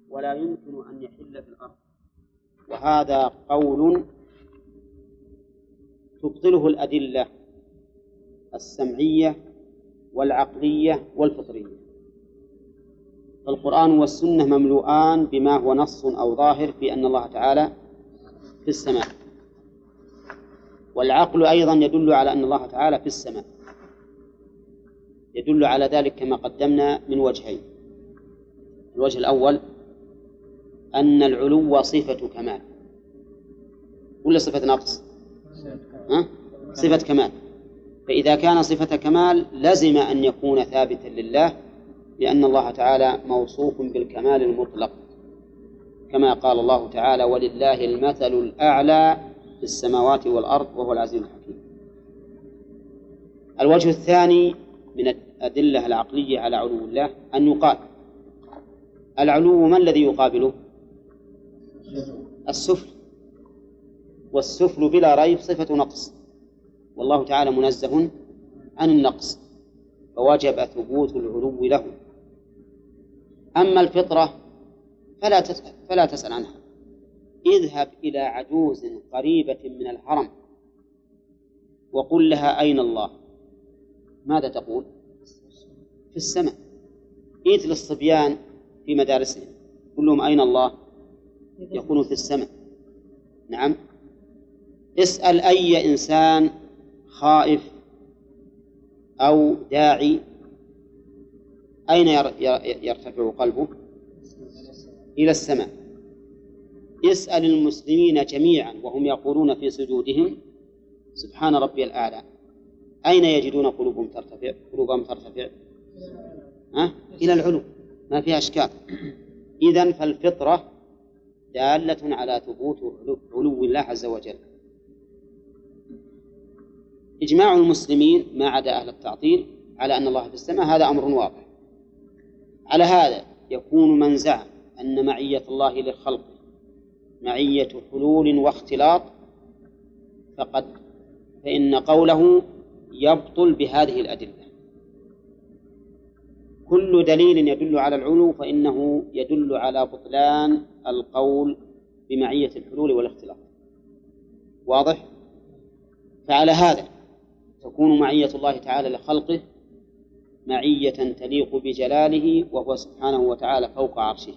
ولا يمكن أن يحل في الأرض. وهذا قول تبطله الأدلة السمعية والعقلية والفطرية. القرآن والسنة مملوءان بما هو نص أو ظاهر في أن الله تعالى في السماء، والعقل أيضا يدل على أن الله تعالى في السماء، يدل على ذلك كما قدمنا من وجهين. الوجه الأول أن العلو صفة كمال ولا صفة نقص؟ صفة كمال، فإذا كان صفة كمال لزم أن يكون ثابتا لله، لأن الله تعالى موصوف بالكمال المطلق، كما قال الله تعالى: ولله المثل الأعلى في السماوات والأرض وهو العزيز الحكيم. الوجه الثاني من الأدلة العقلية على علو الله أن يقال العلو ما الذي يقابله؟ السفل، والسفل بلا ريب صفة نقص، والله تعالى منزه عن النقص، فوجب ثبوت العلو له. أما الفطرة فلا تسأل عنها. اذهب إلى عجوز قريبة من الحرم وقل لها: أين الله؟ ماذا تقول؟ في السماء. إيت للصبيان في مدارسهم قل لهم: أين الله؟ يقولون في السماء. نعم. اسأل أي إنسان خائف أو داعي أين يرتفع قلبه؟ إلى السماء. اسأل المسلمين جميعا وهم يقولون في سجودهم: سبحان ربي الأعلى، أين يجدون قلوبهم ترتفع؟ إلى العلو، ما فيها أشكال. إذن فالفطرة دالة على ثبوت علو الله عز وجل. إجماع المسلمين ما عدا أهل التعطيل على أن الله في السماء، هذا أمر واضح. على هذا يكون من زعم أن معية الله للخلق معية حلول واختلاط فإن قوله يبطل بهذه الأدلة. كل دليل يدل على العلو فإنه يدل على بطلان القول بمعية الحلول والاختلاط. واضح؟ فعلى هذا تكون معية الله تعالى لخلقه معية تليق بجلاله، وهو سبحانه وتعالى فوق عرشه،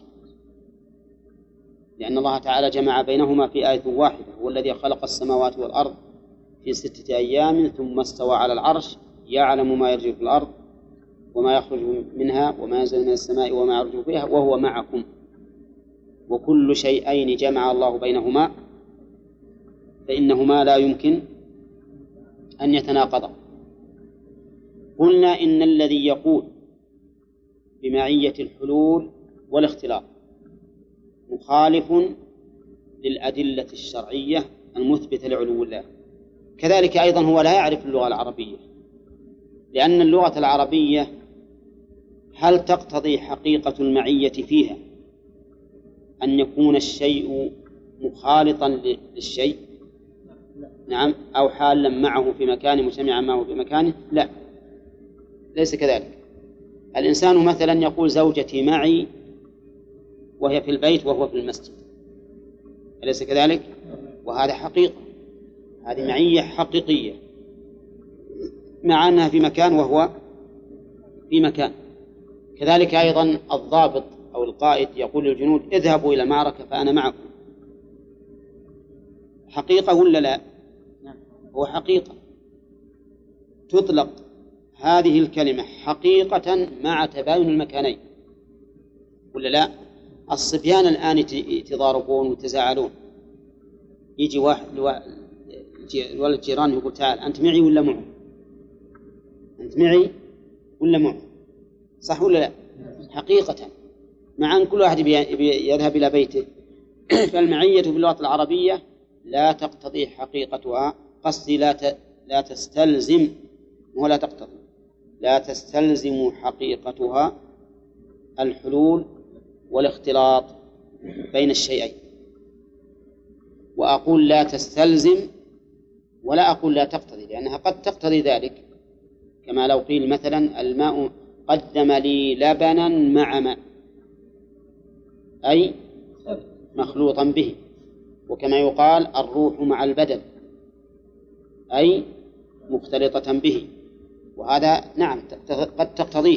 لأن الله تعالى جمع بينهما في آية واحدة: هو الذي خلق السماوات والأرض في 6 أيام ثم استوى على العرش يعلم ما يرجو في الأرض وما يخرج منها وما ينزل من السماء وما يرجو فيها وهو معكم، وكل شيئين جمع الله بينهما فإنهما لا يمكن أن يتناقضا. قلنا إن الذي يقول بمعية الحلول والاختلاط مخالف للأدلة الشرعية المثبتة لعلو الله. كذلك أيضا هو لا يعرف اللغة العربية، لأن اللغة العربية هل تقتضي حقيقة المعية فيها أن يكون الشيء مخالطا للشيء؟ نعم. أو حالا معه في مكان مجتمعا معه في مكانه؟ لا، ليس كذلك. الإنسان مثلا يقول: زوجتي معي وهي في البيت وهو في المسجد، أليس كذلك؟ وهذا حقيقة، هذه معية حقيقية، مع أنها في مكان وهو في مكان. كذلك أيضا الضابط أو القائد يقول للجنود: اذهبوا إلى المعركة فأنا معكم. حقيقة ولا لا؟ هو حقيقة. تطلق هذه الكلمة حقيقة مع تباين المكانين ولا لا؟ الصبيان الآن يتضاربون ويتزاعلون، يجي الولد جيران يقول: تعال أنت معي ولا معه؟ أنت معي ولا معه؟ صح ولا لا؟ حقيقة، مع أن كل واحد يذهب إلى بيته. فالمعية باللغة العربية لا تقتضي حقيقتها، قصدي لا تستلزم ولا تقتضي، لا تستلزم حقيقتها الحلول والاختلاط بين الشيئين. وأقول لا تستلزم ولا أقول لا تقتضي، لأنها قد تقتضي ذلك، كما لو قيل مثلا: الماء قدم لي لبنا مع ماء، أي مخلوطا به، وكما يقال الروح مع البدن أي مختلطة به، وهذا نعم قد تقتضيه،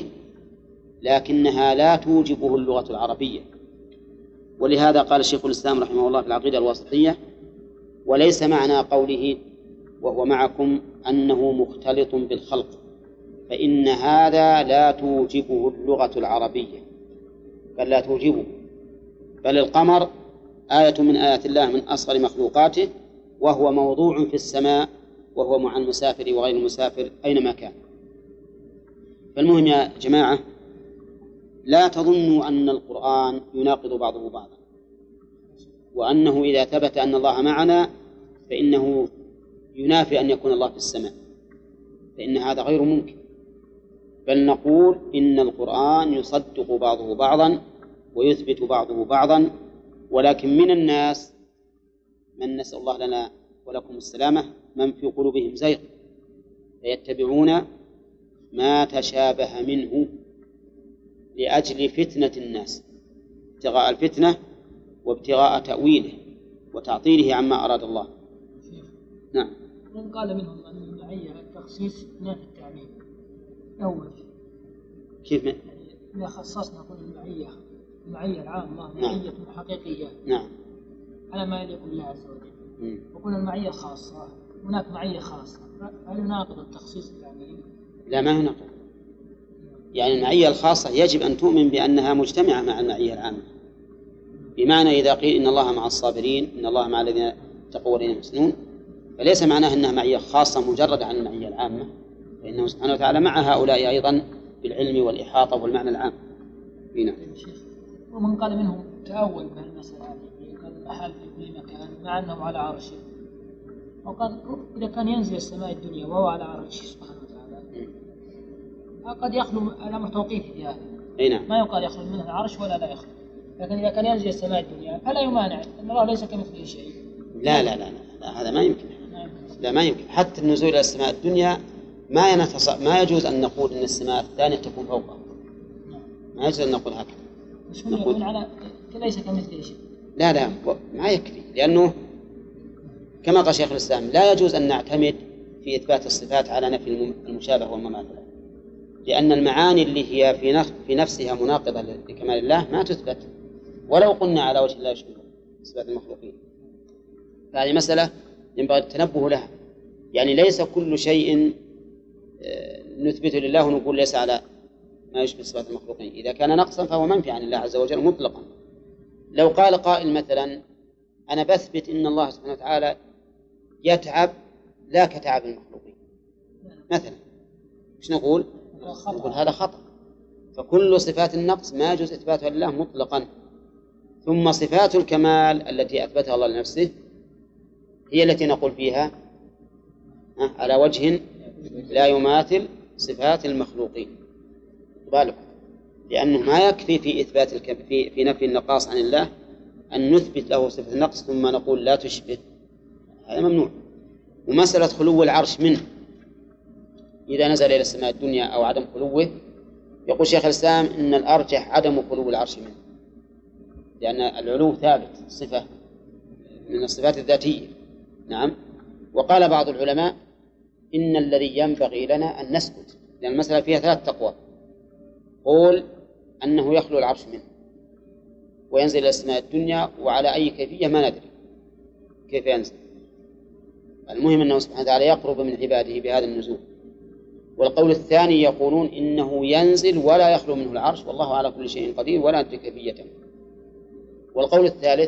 لكنها لا توجبه اللغة العربية. ولهذا قال شيخ الإسلام رحمه الله في العقيدة الواسطية: وليس معنى قوله وهو معكم أنه مختلط بالخلق، فإن هذا لا توجبه اللغة العربية، بل لا توجبه، بل القمر آية من آيات الله من أصغر مخلوقاته، وهو موضوع في السماء، وهو مع المسافر وغير المسافر أينما كان. فالمهم يا جماعة، لا تظنوا أن القرآن يناقض بعضه بعضا، وأنه إذا ثبت أن الله معنا فإنه ينافي أن يكون الله في السماء، فإن هذا غير ممكن. بل نقول إن القرآن يصدق بعضه بعضا ويثبت بعضه بعضا، ولكن من الناس من، نسأل الله لنا ولكم السلامة، من في قلوبهم زيغ فيتبعون ما تشابه منه لأجل فتنة الناس، ابتغاء الفتنة وابتغاء تأويله وتعطيله عما أراد الله. نعم. من قال منهم أن المعية التخصيص نافي التعميم أول. كيف يعني إذا خصصنا نقول المعية العامة معية حقيقية نعم على ما يليق بالله عز وجل، وقلنا المعية الخاصة هناك معية خاصة، هل يناقض التخصيص التعميم؟ لا، ما يناقض. يعني المعية الخاصة يجب أن تؤمن بأنها مجتمعة مع المعية العامة، بمعنى إذا قيل إن الله مع الصابرين، إن الله مع الذين اتقوا والذين يحسنون، فليس معناه أنها معية خاصة مجردة عن المعية العامة، فإنه سبحانه وتعالى مع هؤلاء أيضا بالعلم والإحاطة والمعنى العام. هنا. ومن قال منهم تأول بهالمسألة هذه، قال الأحال في كل مكان مع أنه على عرشه، وقال إذا كان ينزل السماء الدنيا وهو على عرشه سبحانه وتعالى قد يخلو الأمر توقيفي في هذا، ما يقال يخلو منه العرش ولا لا يخلو، لكن إذا كان ينزل السماء الدنيا فلا يمانع أن الله ليس كمثله شيء. لا لا لا لا، هذا ما يمكن. لا، ما يمكن. حتى النزول إلى السماء الدنيا ما يجوز أن نقول إن السماء الثانية تكون فوقها، ما يجوز أن نقول هكذا. نقول على ليس كمثله شيء. لا لا، ما يكفي، لأنه كما قال شيخ الإسلام لا يجوز أن نعتمد في إثبات الصفات على نفي المشابه والمماثلة، لأن المعاني اللي هي في نفسها مناقضة لكمال الله ما تثبت ولو قلنا على وجه لا يشبه صفات المخلوقين. فهذه مسألة ينبغي التنبه لها، يعني ليس كل شيء نثبته لله ونقول ليس على ما يشبه صفات المخلوقين، إذا كان نقصا فهو منفي عن الله عز وجل مطلقا. لو قال قائل مثلا أنا بثبت إن الله سبحانه وتعالى يتعب لا كتعب المخلوقين مثلا، إيش نقول؟ نقول هذا خطأ. فكل صفات النقص ما يجوز إثباتها لله مطلقا. ثم صفات الكمال التي أثبتها الله لنفسه هي التي نقول فيها على وجه لا يماثل صفات المخلوقين، بالك، لأنه ما يكفي في إثبات في نفي النقاص عن الله أن نثبت له صفة النقص ثم نقول لا تشبه، هذا ممنوع. ومسألة خلو العرش منه إذا نزل إلى السماء الدنيا أو عدم خلوه، يقول شيخ الإسلام إن الأرجح عدم خلو العرش منه، لأن العلو ثابت صفة من الصفات الذاتية. نعم. وقال بعض العلماء إن الذي ينبغي لنا أن نسكت، لأن المسألة فيها 3 أقوال. قول أنه يخلو العرش منه وينزل إلى السماء الدنيا، وعلى أي كيفية ما ندري كيف ينزل، المهم أنه سبحانه وتعالى يقرب من عباده بهذا النزول. والقول الثاني يقولون إنه ينزل ولا يخلو منه العرش والله على كل شيء قدير ولا ندري كيفيته. والقول الثالث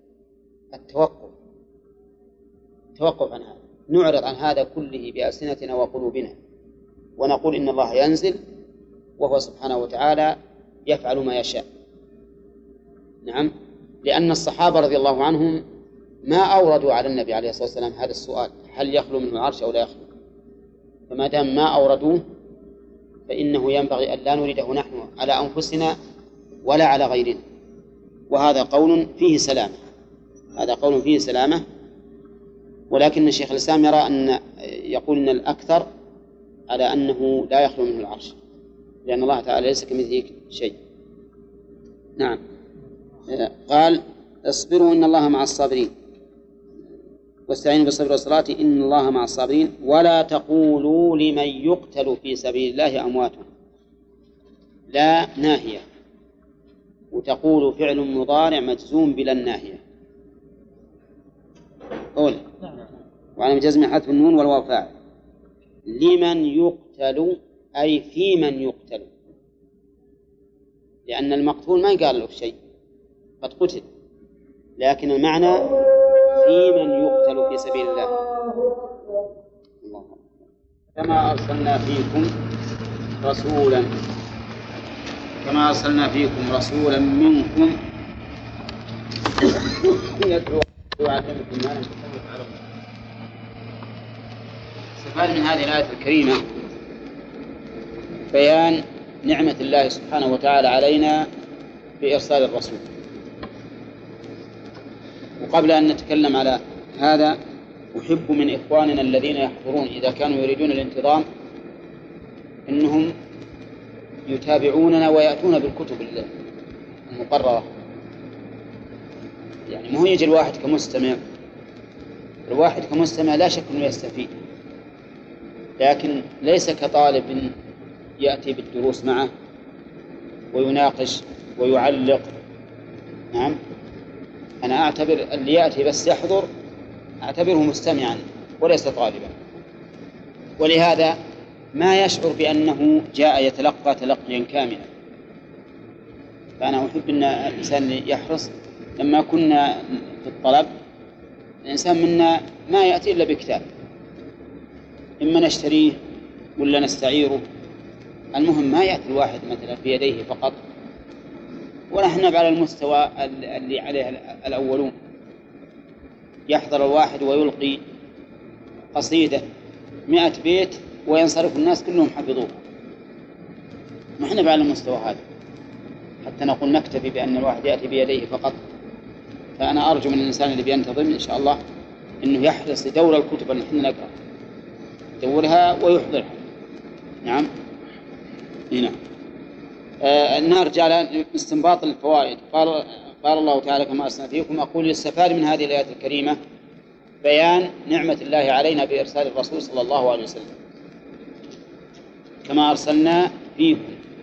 التوقف عن هذا، نعرض عن هذا كله بألسنتنا وقلوبنا ونقول إن الله ينزل وهو سبحانه وتعالى يفعل ما يشاء. نعم. لأن الصحابة رضي الله عنهم ما أوردوا على النبي عليه الصلاة والسلام هذا السؤال هل يخلو منه العرش أو لا يخلو، فما دام ما أوردوه فإنه ينبغي أن لا نريده نحن على أنفسنا ولا على غيرنا، وهذا قول فيه سلامة، هذا قول فيه سلامة. ولكن الشيخ الإسلام يرى أن يقول أن الأكثر على أنه لا يخلو منه العرش، لأن الله تعالى ليس كمثله شيء. نعم. قال اصبروا إن الله مع الصابرين واستعينوا بالصبر والصلاة إن الله مع الصابرين ولا تقولوا لمن يقتل في سبيل الله أموات. لا ناهية، وتقول فعل مضارع مجزوم بلا الناهية. قول وعلى جزم حذف النون والواو فاعل. لمن يقتل أي في من يقتل، لأن المقتول ما يقال له شيء، قد قتل، لكن المعنى في من يقتل في سبيل الله. كما أرسلنا فيكم رسولا منكم يتلو عليكم ما لم تكونوا تعلمون. استفاد من هذه الآية الكريمة بيان نعمة الله سبحانه وتعالى علينا بإرسال الرسول. وقبل أن نتكلم على هذا أحب من إخواننا الذين يحضرون إذا كانوا يريدون الانتظام أنهم يتابعوننا ويأتون بالكتب المقررة. يعني ما هو يجي الواحد كمستمع لا شك أنه يستفيد، لكن ليس كطالب يأتي بالدروس معه ويناقش ويعلق. نعم، أنا أعتبر اللي يأتي بس يحضر أعتبره مستمعا وليس طالبا، ولهذا ما يشعر بأنه جاء يتلقى تلقيا كاملا. فأنا أحب أن الإنسان يحرص. لما كنا في الطلب الإنسان منا ما يأتي إلا بكتاب، إما نشتريه ولا نستعيره، المهم ما يأتي الواحد مثلا في يديه فقط. ونحن على المستوى اللي عليه الأولون، يحضر الواحد ويلقي قصيدة 100 بيت وينصرف الناس كلهم حفظوه. نحن على المستوى هذا حتى نقول نكتفي بأن الواحد يأتي بيديه فقط. فأنا أرجو من الإنسان اللي بينتظم إن شاء الله أنه يحرص يدور الكتب اللي نحن نقرأ، يدورها ويحضرها. نعم. هنا نرجع على استنباط الفوائد. قال الله تعالى كما أرسلنا فيكم. أقول يستفاد من هذه الآيات الكريمة بيان نعمة الله علينا بإرسال الرسول صلى الله عليه وسلم. كما أرسلنا فيكم،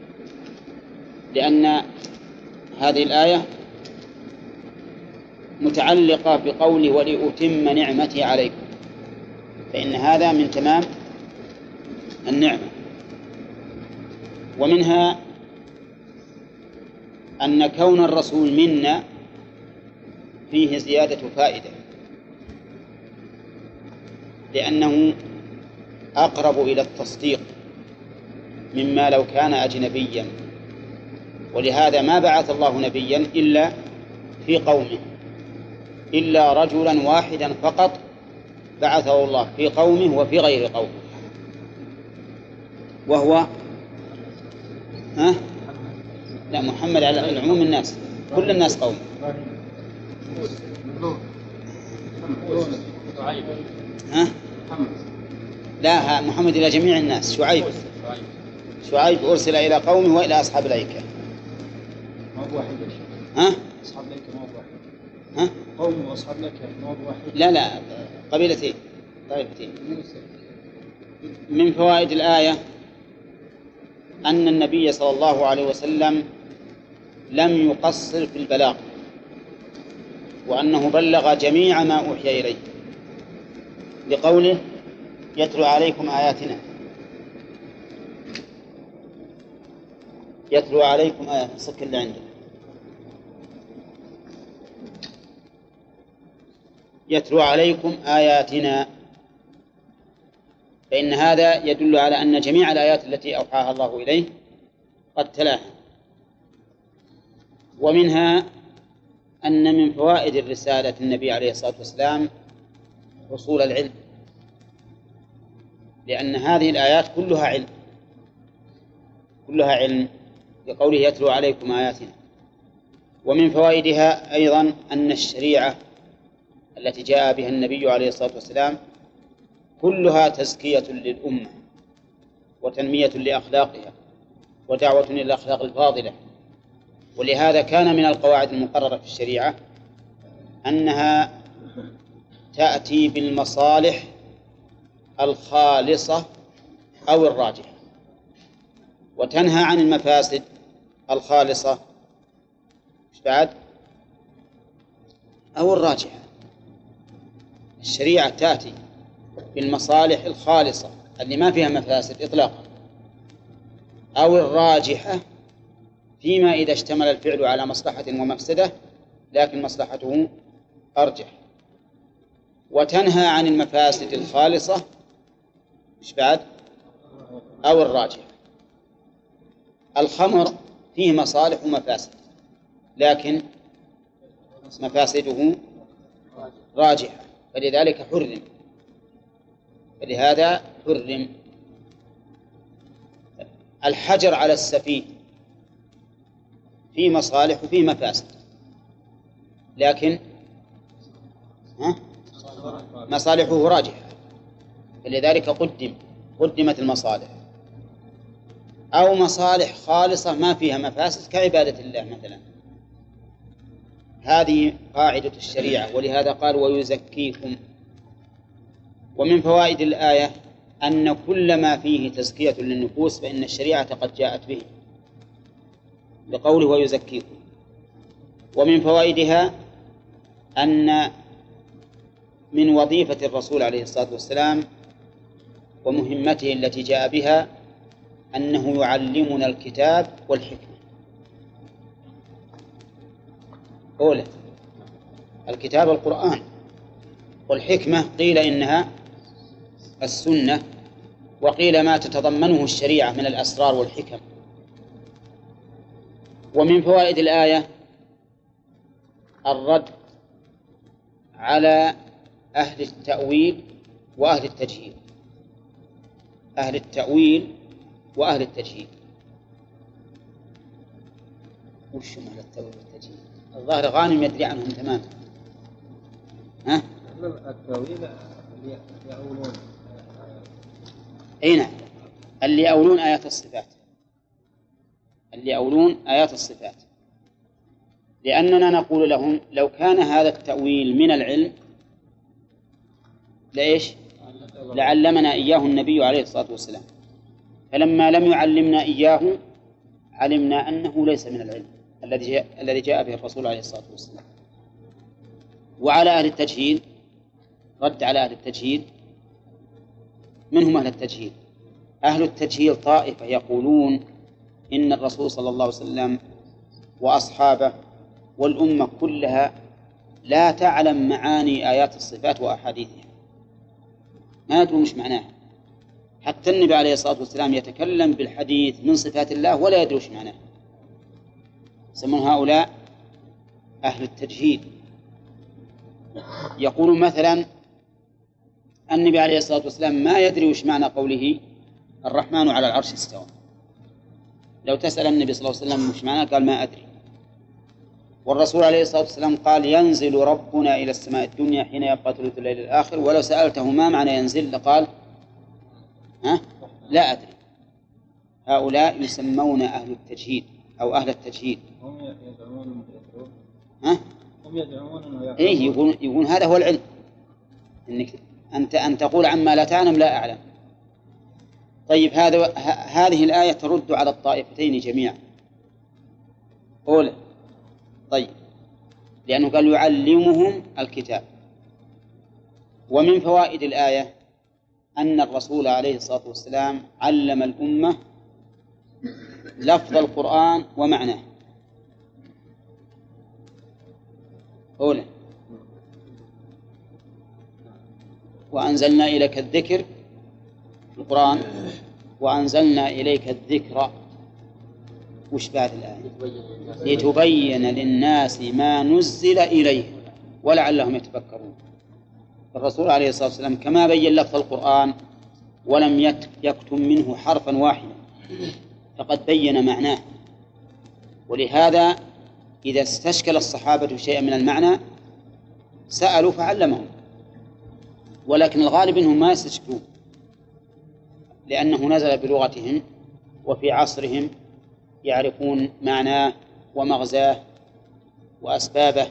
لأن هذه الآية متعلقة بقوله ولأتم نعمتي عليكم، فإن هذا من تمام النعمة. ومنها أن كون الرسول منا فيه زيادة فائدة، لأنه أقرب إلى التصديق مما لو كان أجنبيا. ولهذا ما بعث الله نبيا إلا في قومه، إلا رجلا واحدا فقط بعثه الله في قومه وفي غير قومه، وهو لا محمد على العموم الناس، كل الناس قوم. لا محمد إلى جميع الناس. شعيب أرسل إلى قومه وإلى أصحاب الأيكة. ما هو واحد. أصحاب الأيكة ما هو واحد. قوم وأصحاب الأيكة ما هو واحد. لا قبيلتين طائفتين. من فوائد الآية أن النبي صلى الله عليه وسلم لم يقصر في البلاغ، وأنه بلغ جميع ما أوحي إليه، لقوله يتلو عليكم آياتنا. يتلو عليكم آياتنا صك اللي عنده. يتلو عليكم آياتنا، فإن هذا يدل على أن جميع الآيات التي أوحاها الله إليه قد تلاها. ومنها أن من فوائد الرسالة النبي عليه الصلاة والسلام حصول العلم، لأن هذه الآيات كلها علم لقوله يتلو عليكم آياتنا. ومن فوائدها أيضا أن الشريعة التي جاء بها النبي عليه الصلاة والسلام كلها تزكية للأمة وتنمية لأخلاقها ودعوة إلى الأخلاق الفاضلة، ولهذا كان من القواعد المقررة في الشريعة أنها تأتي بالمصالح الخالصة أو الراجحة، وتنهى عن المفاسد الخالصة بعد أو الراجحة. الشريعة تأتي بالمصالح الخالصة اللي ما فيها مفاسد إطلاقا، أو الراجحة فيما إذا اشتمل الفعل على مصلحة ومفسدة لكن مصلحته أرجح، وتنهى عن المفاسد الخالصة بعد أو الراجحة. الخمر فيه مصالح ومفاسد لكن مفاسده راجحة، فلذلك حرم، فلهذا حرم. الحجر على السفيه فيه مصالح وفيه مفاسد لكن مصالحه راجحة، فلذلك قدمت المصالح. أو مصالح خالصة ما فيها مفاسد كعبادة الله مثلا، هذه قاعدة الشريعة، ولهذا قال ويزكيكم. ومن فوائد الآية أن كل ما فيه تزكية للنفوس فإن الشريعة قد جاءت به بقوله ويزكيكم. ومن فوائدها أن من وظيفة الرسول عليه الصلاة والسلام ومهمته التي جاء بها أنه يعلمنا الكتاب والحكمة. أولا الكتاب القرآن، والحكمة قيل إنها السنة، وقيل ما تتضمنه الشريعة من الأسرار والحكم. ومن فوائد الآية الرد على أهل التأويل وأهل التجهيل. أهل التأويل وأهل التجهيل وش هم أهل التأويل والتجهيل؟ الظاهر غانم يدري عنهم تماما. ها؟ التأويل يأولون أي نعم، اللي يأولون آيات الصفات، اللي يأولون آيات الصفات، لأننا نقول لهم لو كان هذا التأويل من العلم لإيش؟ لعلمنا إياه النبي عليه الصلاة والسلام، فلما لم يعلمنا إياه علمنا أنه ليس من العلم الذي جاء به الرسول عليه الصلاة والسلام. وعلى أهل التجهيل رد على أهل التجهيل. من هم أهل التجهيل؟ أهل التجهيل طائفة يقولون إن الرسول صلى الله عليه وسلم وأصحابه والأمة كلها لا تعلم معاني آيات الصفات وأحاديثها، ما يدرون مش معناها. حتى النبي عليه الصلاة والسلام يتكلم بالحديث من صفات الله ولا يدرون مش معناها. يسمون هؤلاء أهل التجهيل. يقولون مثلا النبي عليه الصلاة والسلام ما يدري وش معنى قوله الرحمن على العرش استوى. لو تسأل النبي صلى الله عليه وسلم وش معنى قال ما أدري. والرسول عليه الصلاة والسلام قال ينزل ربنا إلى السماء الدنيا حين يبقى ثلث الليل الآخر، ولو سألته ما معنى ينزل لقال لا أدري. هؤلاء يسمون أهل التجهيل أو أهل التجهيل. هم يدعون هم يدعون إيه يقول هذا هو العلم، إنك أن تقول عما لا تعلم لا أعلم. طيب هذه الآية ترد على الطائفتين جميعا. أولا طيب لأنه قال يعلمهم الكتاب. ومن فوائد الآية أن الرسول عليه الصلاة والسلام علم الأمة لفظ القرآن ومعناه. أولا وأنزلنا إليك الذكر القرآن وأنزلنا إليك الذكر وش بعد الآية؟ لتبين للناس ما نزل إليه ولعلهم يتفكرون. الرسول عليه الصلاة والسلام كما بين لفظ القرآن ولم يكتم منه حرفا واحدا فقد بين معناه. ولهذا إذا استشكل الصحابة شيئا من المعنى سألوا فعلمهم، ولكن الغالب أنهم ما يستشكلون لأنه نزل بلغتهم وفي عصرهم يعرفون معناه ومغزاه وأسبابه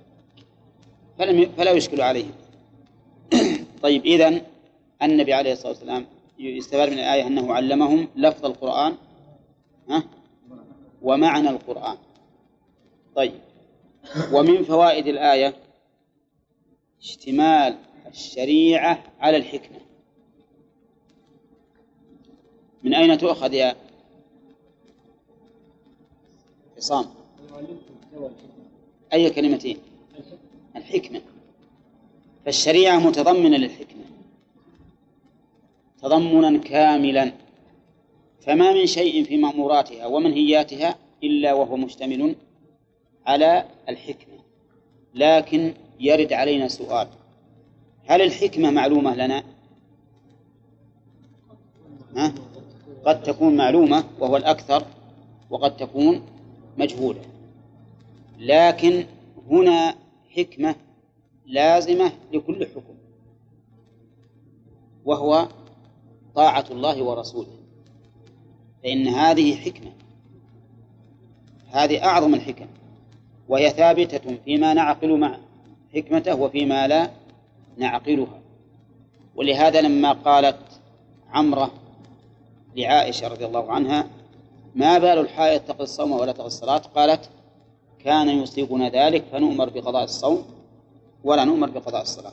فلا يشكل عليهم. طيب، إذن النبي عليه الصلاة والسلام يستفاد من الآية أنه علمهم لفظ القرآن ومعنى القرآن. طيب، ومن فوائد الآية اشتمال الشريعة على الحكمة. من أين تؤخذ يا عصام؟ أي كلمتين؟ الحكمة. فالشريعة متضمنة للحكمة تضمنا كاملا، فما من شيء في مأموراتها ومنهياتها إلا وهو مشتمل على الحكمة. لكن يرد علينا سؤال: هل الحكمة معلومة لنا؟ قد تكون معلومة وهو الأكثر، وقد تكون مجهولة. لكن هنا حكمة لازمة لكل حكم، وهو طاعة الله ورسوله، فإن هذه حكمة، هذه أعظم الحكم، وهي ثابتة فيما نعقل مع حكمته وفيما لا نعقلها. ولهذا لما قالت عمرة لعائشة رضي الله عنها: ما بال الحائض تقضي الصوم ولا تقضي الصلاة؟ قالت: كان يصيبنا ذلك فنؤمر بقضاء الصوم ولا نؤمر بقضاء الصلاة.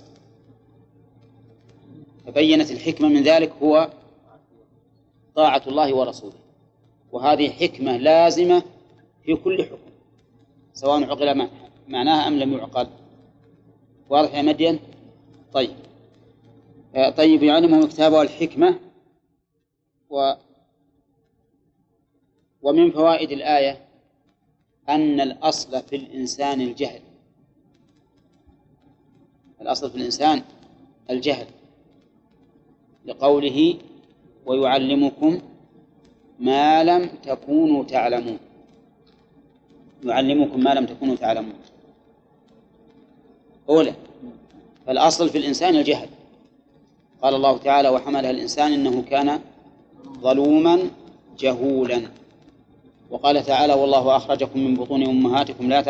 فبينت الحكمة من ذلك هو طاعة الله ورسوله، وهذه حكمة لازمة في كل حكم سواء عقل معناها أم لم يعقل. واضح يا مدين؟ طيب. يعلمهم الكتاب والحكمة. ومن فوائد الآية أن الأصل في الإنسان الجهل. الأصل في الإنسان الجهل، لقوله: ويعلمكم ما لم تكونوا تعلمون. يعلمكم ما لم تكونوا تعلمون أولى. فالأصل في الإنسان الجهل. قال الله تعالى: وحملها الإنسان إنه كان ظلوما جهولا. وقال تعالى: والله أخرجكم من بطون أمهاتكم لا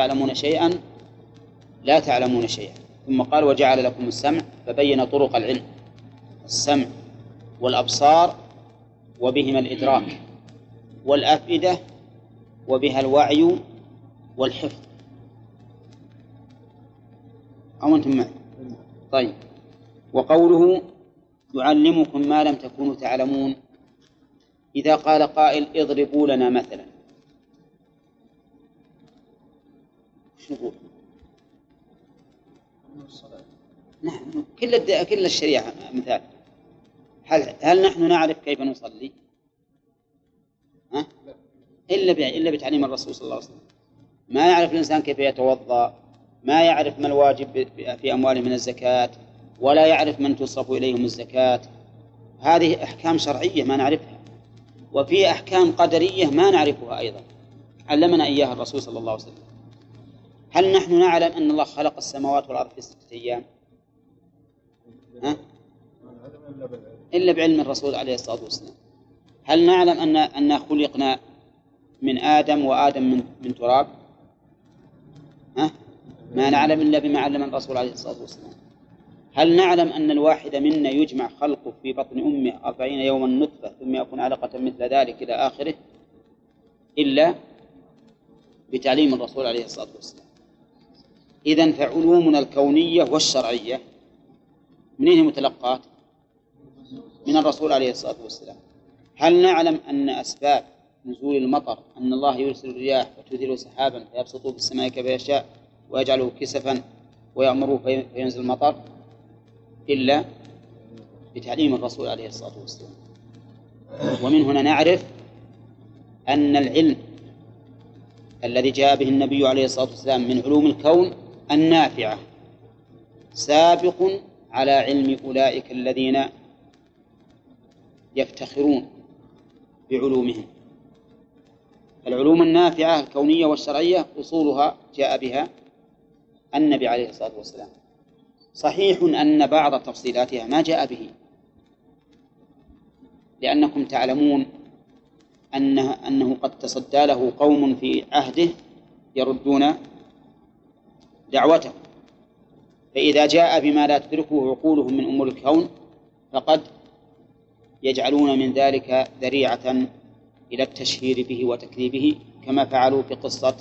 تعلمون شيئا. ثم قال: وجعل لكم السمع، فبين طرق العلم: السمع والأبصار وبهما الإدراك، والأفئدة وبها الوعي والحفظ. أو أنتم معي؟ طيب. وقوله: يعلمكم ما لم تكونوا تعلمون، إذا قال قائل: اضربوا لنا مثلا، شو نقول؟ نحن كل الشريعة مثال. هل نحن نعرف كيف نصلي؟ إلا بتعليم الرسول صلى الله عليه وسلم. ما يعرف الإنسان كيف يتوضأ، ما يعرف ما الواجب في أمواله من الزكاة، ولا يعرف من تصرف إليهم الزكاة. هذه أحكام شرعية ما نعرفها، وفي أحكام قدرية ما نعرفها أيضا علمنا إياها الرسول صلى الله عليه وسلم. هل نحن نعلم أن الله خلق السماوات والأرض في 6 أيام؟ إلا بعلم الرسول عليه الصلاة والسلام. هل نعلم أن خلقنا من آدم وآدم من تراب؟ ما نعلم إلا بما علم الرسول عليه الصلاة والسلام. هل نعلم أن الواحد منا يجمع خلقه في بطن أمه 40 يوما نطفة ثم يكون علقة مثل ذلك إلى آخره؟ إلا بتعليم الرسول عليه الصلاة والسلام. إذن فعلومنا الكونية والشرعية منين متلقات؟ من الرسول عليه الصلاة والسلام. هل نعلم أن أسباب نزول المطر أن الله يرسل الرياح فتثير سحابا فيبسطه في السماء كيف يشاء ويجعله كسفا ويأمره فينزل المطر؟ إلا بتعليم الرسول عليه الصلاة والسلام. ومن هنا نعرف أن العلم الذي جاء به النبي عليه الصلاة والسلام من علوم الكون النافعة سابق على علم أولئك الذين يفتخرون بعلومهم. العلوم النافعة الكونية والشرعية أصولها جاء بها النبي عليه الصلاة والسلام. صحيح أن بعض تفصيلاتها ما جاء به، لأنكم تعلمون أنه قد تصدى له قوم في عهده يردون دعوته. فإذا جاء بما لا تدركه عقولهم من أمور الكون فقد يجعلون من ذلك ذريعة إلى التشهير به وتكذيبه، كما فعلوا في قصة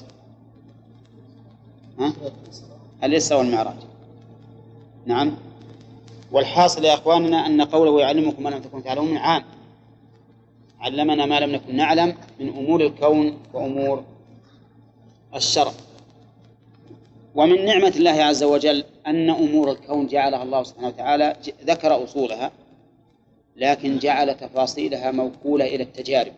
الإسراء والمعراج. نعم. والحاصل يا أخواننا أن قوله يعلمكم ما لم تكونوا تعلمون عام، علمنا ما لم نكن نعلم من أمور الكون وأمور الشرع. ومن نعمة الله عز وجل أن أمور الكون جعلها الله سبحانه وتعالى ذكر أصولها، لكن جعل تفاصيلها موكولة إلى التجارب.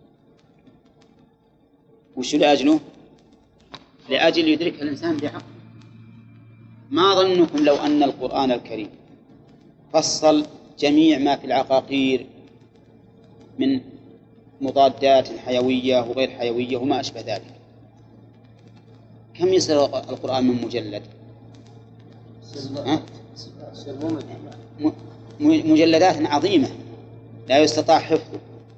وش لأجله؟ لأجل يدركها الإنسان بحق. ما ظنكم لو أن القرآن الكريم فصل جميع ما في العقاقير من مضادات حيوية وغير حيوية وما أشبه ذلك، كم يصير القرآن من مجلد؟ مجلدات عظيمة لا يستطاع حفظه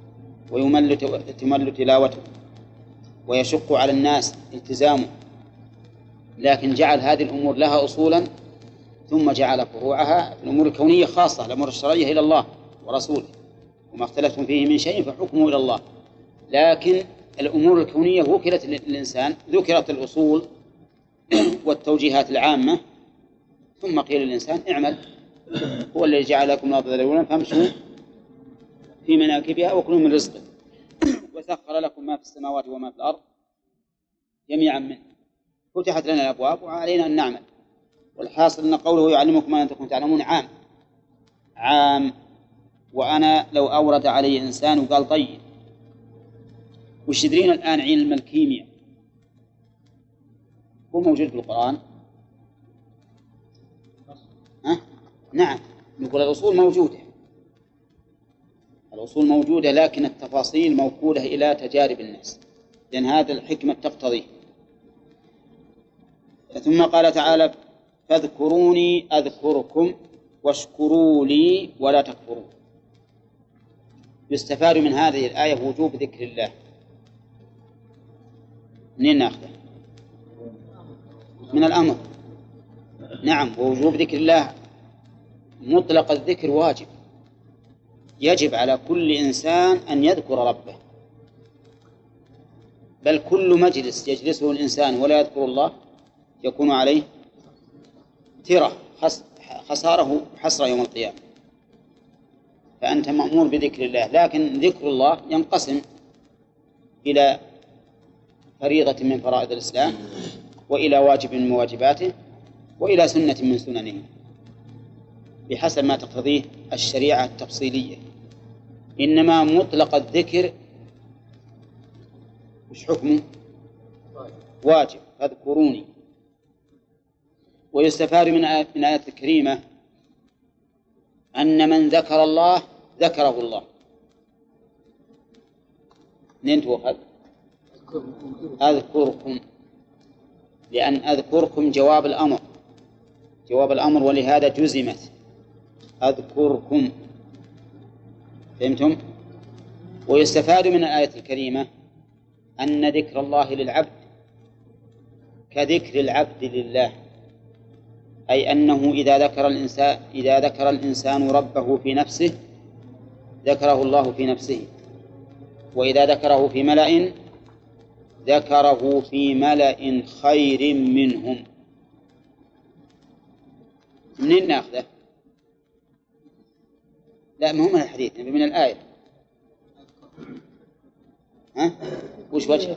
ويمل تلاوته ويشق على الناس التزامه، لكن جعل هذه الأمور لها أصولا ثم جعل فروعها في الأمور الكونية خاصة، الأمور الشرعية إلى الله ورسوله، وما اختلفتم فيه من شيء فحكمه إلى الله. لكن الأمور الكونية وكلت للإنسان، ذكرت الأصول والتوجيهات العامة ثم قيل للإنسان اعمل، هو الذي جعل لكم الأرض ذلولا فامشوا في مناكبها وكلوا من رزقه وسخر لكم ما في السماوات وما في الأرض جميعا منه، فتحت لنا الأبواب وعلينا أن نعمل. والحاصل أن قوله يعلمكم ما لم تكونوا تعلمون عام. وأنا لو أورد علي إنسان وقال طيب وش يدرين الآن علم الكيمياء هو موجود في القرآن؟ نعم، نقول الأصول موجودة لكن التفاصيل موكولة إلى تجارب الناس، لأن هذا الحكمة تقتضي. ثم قال تعالى فاذكروني أذكركم واشكروا لي ولا تكفرون. يستفاد من هذه الآية وجوب ذكر الله. منين نأخذه؟ من الأمر. نعم، ووجوب ذكر الله مطلق الذكر واجب، يجب على كل إنسان أن يذكر ربه، بل كل مجلس يجلسه الإنسان ولا يذكر الله يكون عليه ترة خساره حسرة يوم القيامة. فأنت مأمور بذكر الله، لكن ذكر الله ينقسم إلى فريضة من فرائض الإسلام، وإلى واجب من واجباته، وإلى سنة من سننه، بحسب ما تقتضيه الشريعة التفصيلية. إنما مطلق الذكر وش حكمه؟ واجب، فاذكروني. ويستفاد من آية الكريمة أن من ذكر الله ذكره الله. ننتهي أذكركم، لأن أذكركم جواب الأمر ولهذا جزمت أذكركم. فهمتم؟ ويستفاد من الآية الكريمة أن ذكر الله للعبد كذكر العبد لله، أي أنه إذا ذكر الإنسان ربه في نفسه ذكره الله في نفسه، وإذا ذكره في ملأ ذكره في ملأ خير منهم. منين نأخذه؟ لا، ما هو من الحديث، من الآية. وش وجهه؟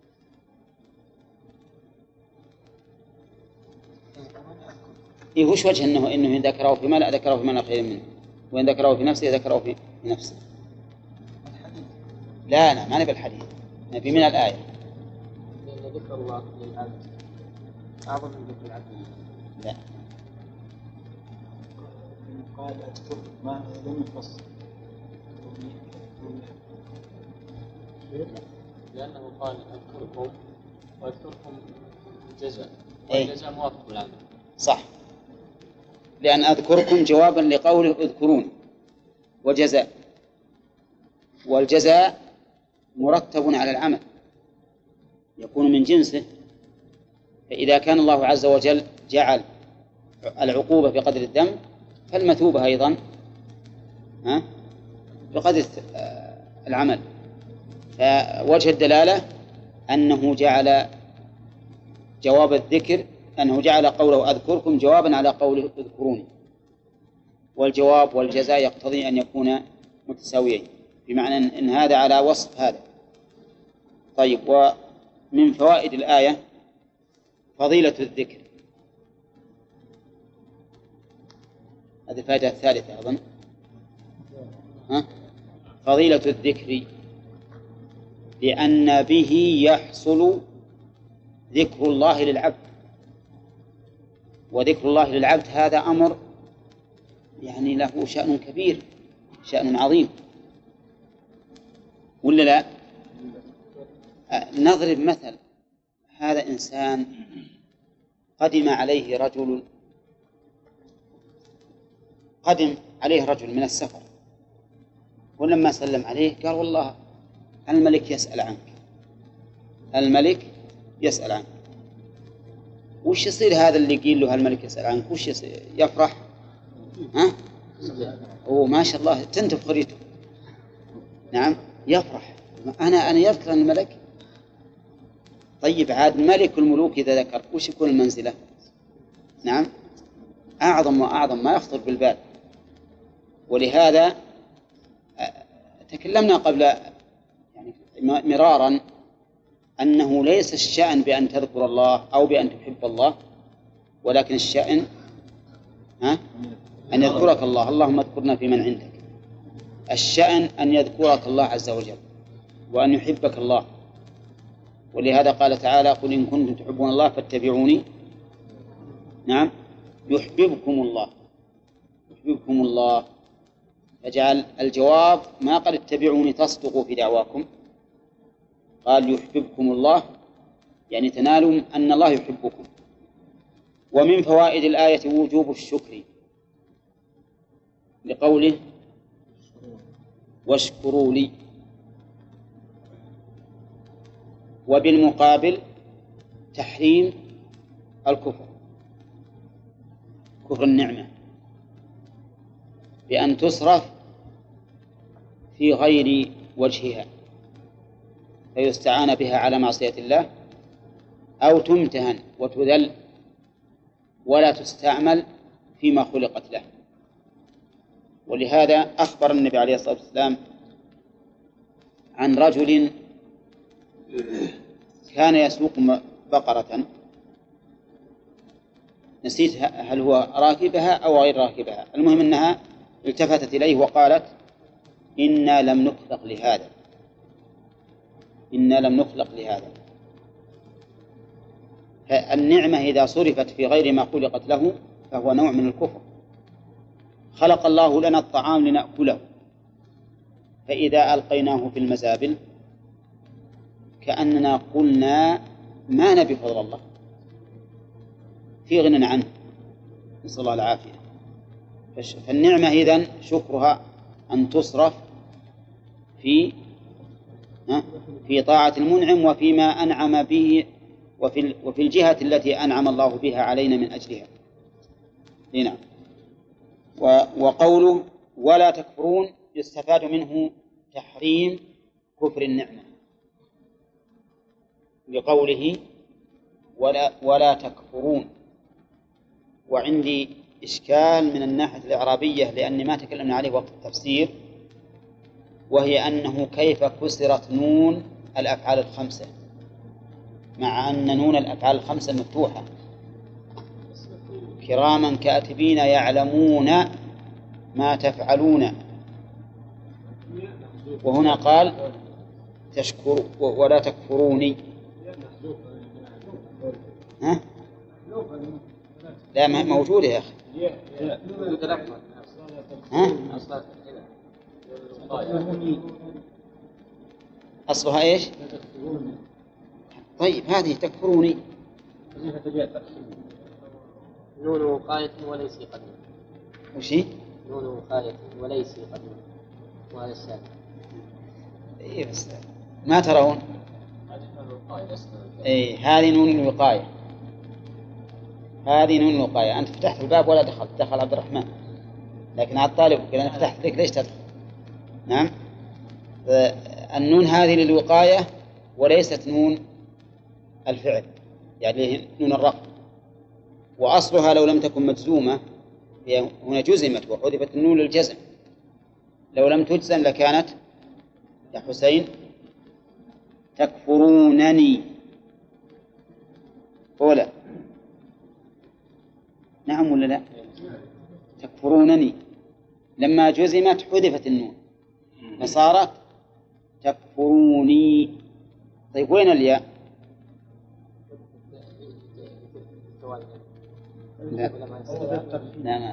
وش وجه إنه ذكره في ملأ ذكره في ملأ خير منه، وإن ذكره في نفسه ذكره في نفسه؟ لا ما نبي الحديث، نبي من الآية. لأن ذكر الله للعبد أعظم من ذكر العبد. لا، قال أذكر ما لم يفصل، لأنه قال أذكركم وأذكركم الجزاء، والجزاء موافق بالعمل. صح، لأن أذكركم جوابا لقوله اذكرون وجزاء، والجزاء مرتب على العمل يكون من جنسه، فإذا كان الله عز وجل جعل العقوبة بقدر الذنب فالمثوبة أيضا بقدر العمل. فوجه الدلالة أنه جعل جواب الذكر، أنه جعل قوله أذكركم جوابا على قوله اذكروني، والجواب والجزاء يقتضي أن يكون متساويين، بمعنى أن هذا على وصف هذا. طيب، ومن فوائد الآية فضيلة الذكر، هذه الفائدة الثالثة أظن. فضيلة الذكر لأن به يحصل ذكر الله للعبد، وذكر الله للعبد هذا أمر يعني له شأن كبير، شأن عظيم، ولا لا؟ نضرب مثل، هذا إنسان قدم عليه رجل من السفر، ولما سلم عليه قال والله الملك يسأل عنك، الملك يسأل عنك. وش يصير هذا اللي يقول له الملك يسأل عنك؟ وش يصير؟ يفرح؟ ما شاء الله تنتف خريته. نعم يفرح، أنا يذكر الملك. طيب عاد ملك الملوك إذا ذكر وش يكون المنزلة؟ نعم أعظم وأعظم ما يخطر بالبال. ولهذا تكلمنا قبل يعني مرارا أنه ليس الشأن بأن تذكر الله أو بأن تحب الله، ولكن الشأن أن يذكرك الله، اللهم اذكرنا في من عندك. الشأن أن يذكرك الله عز وجل وأن يحبك الله. ولهذا قال تعالى قل إن كنتم تحبون الله فاتبعوني نعم يحببكم الله، يحببكم الله. فجعل الجواب ما قال اتبعوني تصدقوا في دعواكم، قال يحببكم الله يعني تنالوا أن الله يحبكم. ومن فوائد الآية وجوب الشكر لقوله واشكروا لي، وبالمقابل تحريم الكفر، كفر النعمة، بأن تصرف في غير وجهها فيستعان بها على معصية الله، أو تمتهن وتذل ولا تستعمل فيما خلقت له. ولهذا أخبر النبي عليه الصلاة والسلام عن رجل كان يسوق بقرة، نسيت هل هو راكبها أو غير راكبها، المهم أنها التفتت إليه وقالت إنا لم نخلق لهذا، إنا لم نخلق لهذا. فالنعمة إذا صرفت في غير ما خلقت له فهو نوع من الكفر. خلق الله لنا الطعام لنأكله، فإذا ألقيناه في المزابل كأننا قلنا ما نبي فضل الله، في غنى عنه، نسأل الله العافية. فالنعمة إذن شكرها أن تصرف في طاعة المنعم وفيما أنعم به، وفي الجهة التي أنعم الله بها علينا من أجلها. هنا وقوله ولا تكفرون يستفاد منه تحريم كفر النعمة، لقوله ولا تكفرون. وعندي إشكال من الناحية الإعرابية لأني ما تكلمنا عليه وقت التفسير، وهي أنه كيف كسرت نون الأفعال الخمسة مع أن نون الأفعال الخمسة مفتوحة، كراما كاتبين يعلمون ما تفعلون، وهنا قال تشكر ولا تكفروني. ها؟ لا موجودة يا أخي. ها؟ أصلها إيش؟ طيب هذه تكفروني نون وقاية وليس قديم. وشي؟ نون وقاية وليس قديم، وهذا السابق. إيه بس ما ترون؟ إيه هذه نون الوقاية هذه نون الوقاية. أنت فتحت الباب ولا دخل عبد الرحمن، لكن على الطالب قال أنا فتحت لك ليش تدخل؟ نعم. النون هذه للوقاية وليست نون الفعل، يعني نون الرفع، وأصلها لو لم تكن مجزومة هنا جزمت وحذفت النون للجزم. لو لم تجزم لكانت يا حسين تكفرونني ولا نعم ولا لا؟ تكفرونني لما جزمت حذفت النون فصارت تكفروني. طيب وين الياء؟ لا ما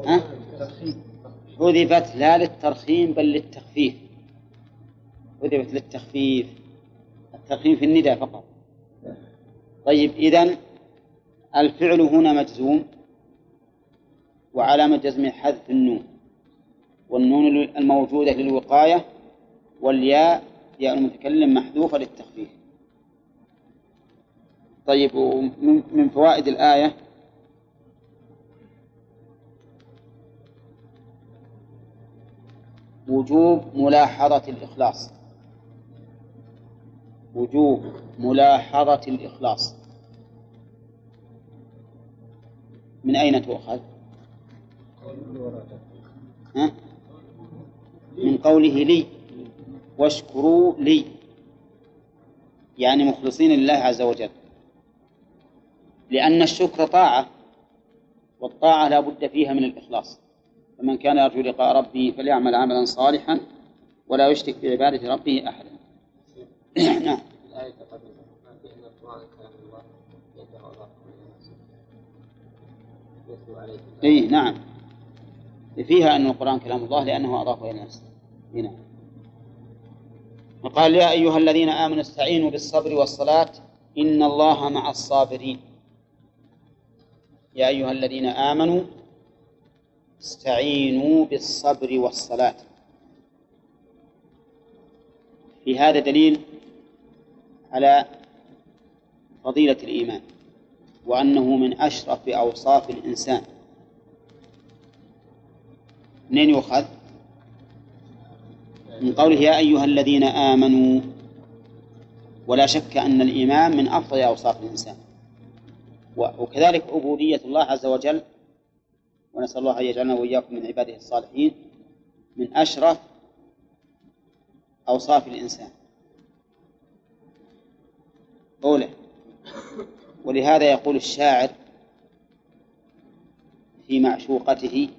حذفت لا للترخيم بل للتخفيف. حذفت للتخفيف، التخفيف في النداء فقط. طيب إذن الفعل هنا مجزوم وعلامة جزمه حذف النون، والنون الموجودة للوقاية، والياء ياء المتكلم محذوفة للتخفيف. طيب من فوائد الآية وجوب ملاحظة الإخلاص. وجوب ملاحظة الإخلاص من أين تؤخذ؟ من قوله لي واشكروا لي، يعني مخلصين لله عز وجل، لأن الشكر طاعة، والطاعة لا بد فيها من الإخلاص. فمن كان يرجو لقاء ربه فليعمل عملا صالحا ولا يشرك بعبادة ربه أحدا. نعم. الآية تقدم في أن القرآن كلام الله يدعو الله يتلو عليه. إيه نعم، فيها أن القرآن كلام الله لأنه أضافه إلى نفسه. هنا وقال يا أيها الذين آمنوا استعينوا بالصبر والصلاة إن الله مع الصابرين. يا أيها الذين آمنوا استعينوا بالصبر والصلاة. في هذا دليل على فضيلة الإيمان وأنه من أشرف أوصاف الإنسان. منين يؤخذ؟ من قوله يا أيها الذين آمنوا، ولا شك أن الإيمان من أفضل أوصاف الإنسان، وكذلك عبودية الله عز وجل، ونسأل الله أن يجعلنا وإياكم من عباده الصالحين، من أشرف أوصاف الإنسان أولى. ولهذا يقول الشاعر في معشوقته،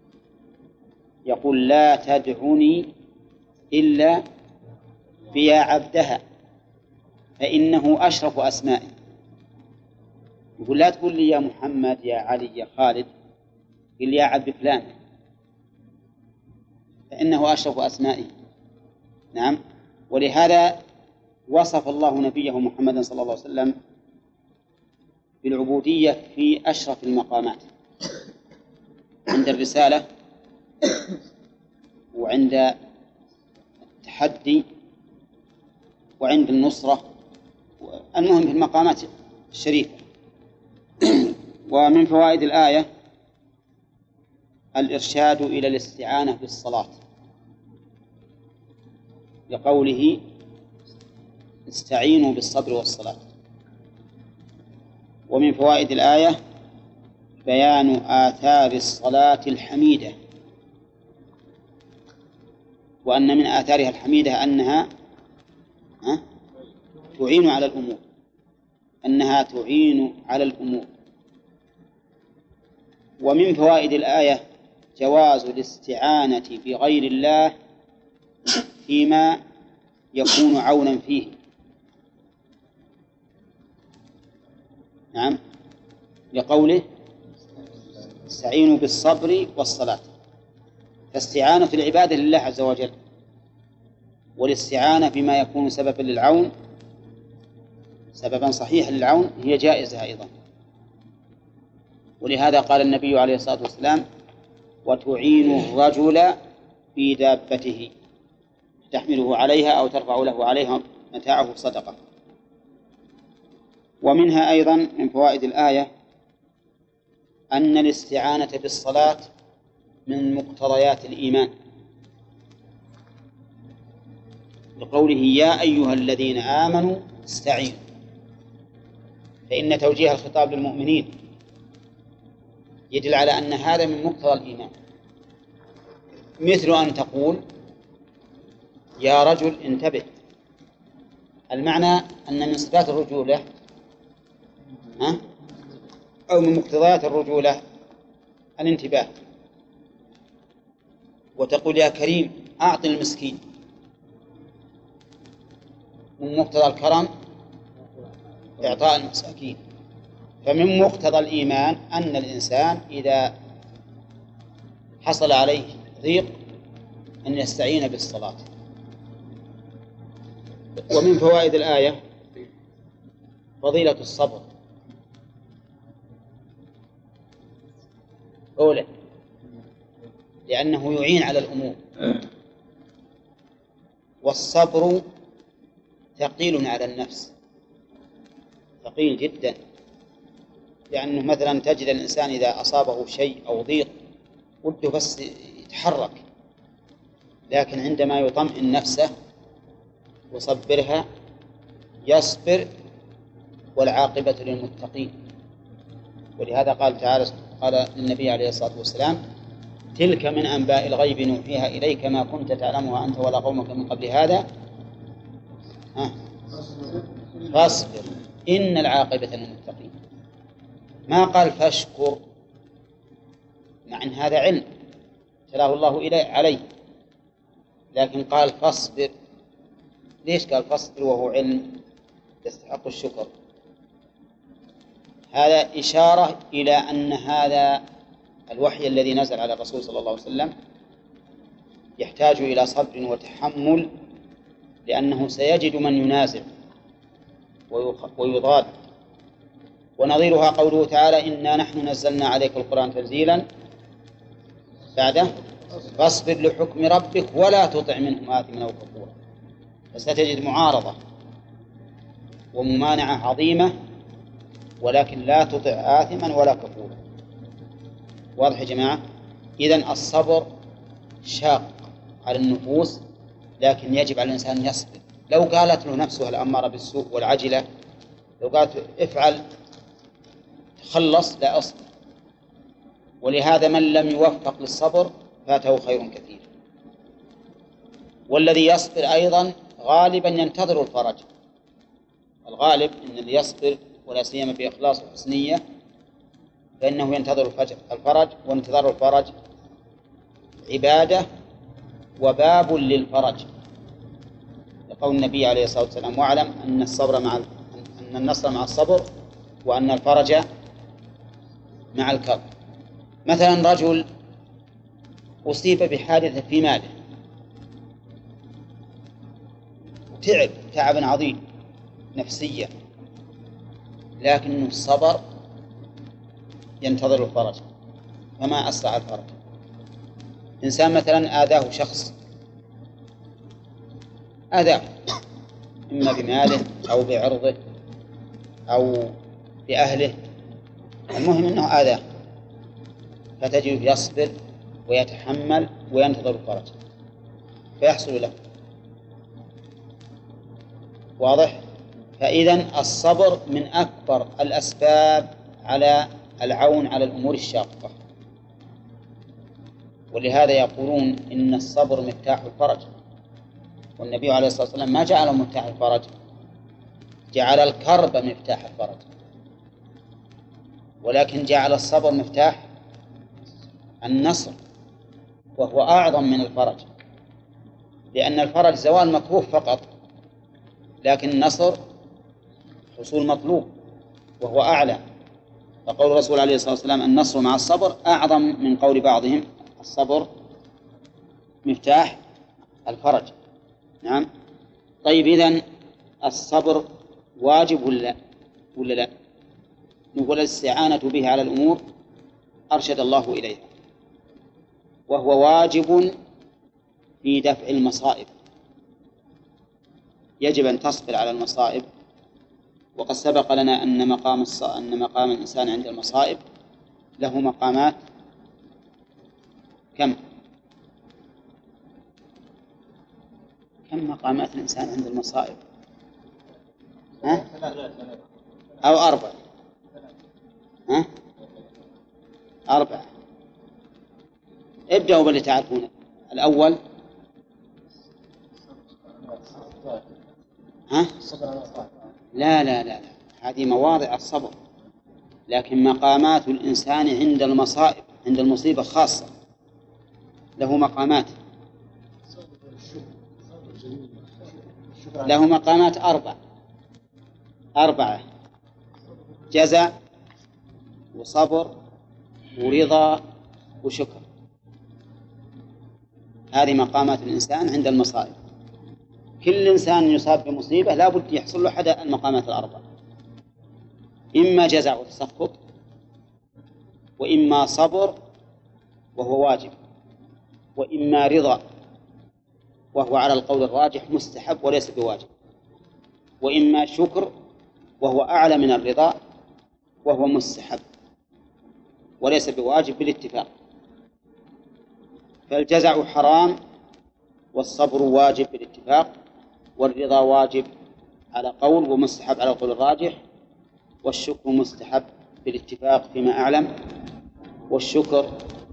يقول لا تدعني إلا بيا عبدها فإنه أشرف أسمائي. يقول لا تقول لي يا محمد يا علي يا خالد، قل يا عبد فلان فإنه أشرف أسمائي. نعم. ولهذا وصف الله نبيه محمد صلى الله عليه وسلم بالعبودية في أشرف المقامات، عند الرسالة وعند التحدي وعند النصرة، المهم في المقامات الشريفة. ومن فوائد الآية الإرشاد إلى الاستعانة بالصلاة لقوله استعينوا بالصبر والصلاة. ومن فوائد الآية بيان آثار الصلاة الحميدة، وأن من آثارها الحميدة أنها تعين على الأمور، أنها تعين على الأمور. ومن فوائد الآية جواز الاستعانة بغير الله فيما يكون عونا فيه. نعم، لقوله استعينوا بالصبر والصلاة، فاستعانة العبادة لله عز وجل، والاستعانة بما يكون سببا للعون، سببا صحيحا للعون، هي جائزة أيضا. ولهذا قال النبي عليه الصلاة والسلام وتعين الرجل في دابته تحمله عليها أو ترفع له عليها متاعه صدقة. ومنها أيضا من فوائد الآية أن الاستعانة بالصلاة من مقتضيات الإيمان، لقوله يا أيها الذين آمنوا استعينوا، فإن توجيه الخطاب للمؤمنين يدل على أن هذا من مقتضى الإيمان، مثل أن تقول يا رجل انتبه. المعنى أن من صفات الرجولة أو من مقتضيات الرجولة الانتباه. وتقول يا كريم أعط المسكين، من مقتضى الكرم إعطاء المساكين. فمن مقتضى الإيمان أن الإنسان إذا حصل عليه ضيق أن يستعين بالصلاة. ومن فوائد الآية فضيلة الصبر. أولا لأنه يعين على الأمور، والصبر ثقيل على النفس، ثقيل جدا، لأنه مثلا تجد الإنسان إذا أصابه شيء أو ضيق وده بس يتحرك، لكن عندما يطمئن نفسه ويصبرها يصبر، والعاقبة للمتقين. ولهذا قال تعالى قال للنبي عليه الصلاة والسلام تلك من أنباء الغيب نوحيها إليك ما كنت تعلمها أنت ولا قومك من قبل هذا فاصبر إن العاقبة للمتقين. ما قال فاشكر، مع أن هذا علم تلاه الله عليه، لكن قال فاصبر. ليش قال فاصبر وهو علم يستحق الشكر؟ هذا إشارة إلى أن هذا الوحي الذي نزل على الرسول صلى الله عليه وسلم يحتاج إلى صبر وتحمل، لأنه سيجد من ينازع ويضاد. ونظيرها قوله تعالى إنا نحن نزلنا عليك القرآن تنزيلا بعده فاصبر لحكم ربك ولا تطع منهم آثما أو كفورا. فستجد معارضة وممانعة عظيمة، ولكن لا تطع آثما ولا كفورا. واضح يا جماعة؟ إذن الصبر شاق على النفوس، لكن يجب على الإنسان يصبر. لو قالت له نفسه الأمارة بالسوء والعجلة، لو قالت افعل تخلص، لا أصبر. ولهذا من لم يوفق للصبر فاته خير كثير. والذي يصبر أيضا غالبا ينتظر الفرج. الغالب أن اللي يصبر ولا سيما بإخلاص وحسنية فإنه ينتظر الفرج، وانتظار الفرج عبادة وباب للفرج، لقول النبي عليه الصلاة والسلام واعلم أن النصر مع الصبر وأن الفرج مع الكرب. مثلا رجل أصيب بحادثة في ماله، تعبا عظيم نفسيا، لكنه الصبر ينتظر الفرج، فما أسرع الفرج. إنسان مثلا آذاه شخص، آذاه إما بماله أو بعرضه أو بأهله، المهم أنه آذاه، فتجد يصبر ويتحمل وينتظر الفرج فيحصل له. واضح؟ فإذن الصبر من أكبر الأسباب على العون على الأمور الشاقة. ولهذا يقولون إن الصبر مفتاح الفرج، والنبي عليه الصلاة والسلام ما جعله مفتاح الفرج، جعل الكرب مفتاح الفرج، ولكن جعل الصبر مفتاح النصر، وهو أعظم من الفرج، لأن الفرج زوال مكروه فقط، لكن النصر حصول مطلوب وهو أعلى. فقول الرسول عليه الصلاة والسلام النصر مع الصبر أعظم من قول بعضهم الصبر مفتاح الفرج. نعم. طيب إذن الصبر واجب ولا لا؟ نقول الاستعانة به على الأمور أرشد الله إليها، وهو واجب في دفع المصائب. يجب أن تصبر على المصائب، وقد سبق لنا أن مقام الإنسان عند المصائب له مقامات كم مقامات الإنسان عند المصائب؟ ها؟ أو 4؟ ها؟ 4. ابدأوا باللي تعرفون. الأول ها؟ لا لا لا لا، هذه مواضع الصبر، لكن مقامات الإنسان عند المصائب، عند المصيبة خاصة له مقامات. له مقامات 4: جزع وصبر ورضا وشكر. هذه مقامات الإنسان عند المصائب. كل إنسان يصاب بمصيبة لا بد يحصل له أحد المقامات 4: إما جزع وتسخط، وإما صبر وهو واجب، وإما رضا وهو على القول الراجح مستحب وليس بواجب، وإما شكر وهو أعلى من الرضا وهو مستحب وليس بواجب بالاتفاق. فالجزع حرام، والصبر واجب بالاتفاق، والرضا واجب على قول ومستحب على القول الراجح، والشكر مستحب بالاتفاق فيما أعلم، والشكر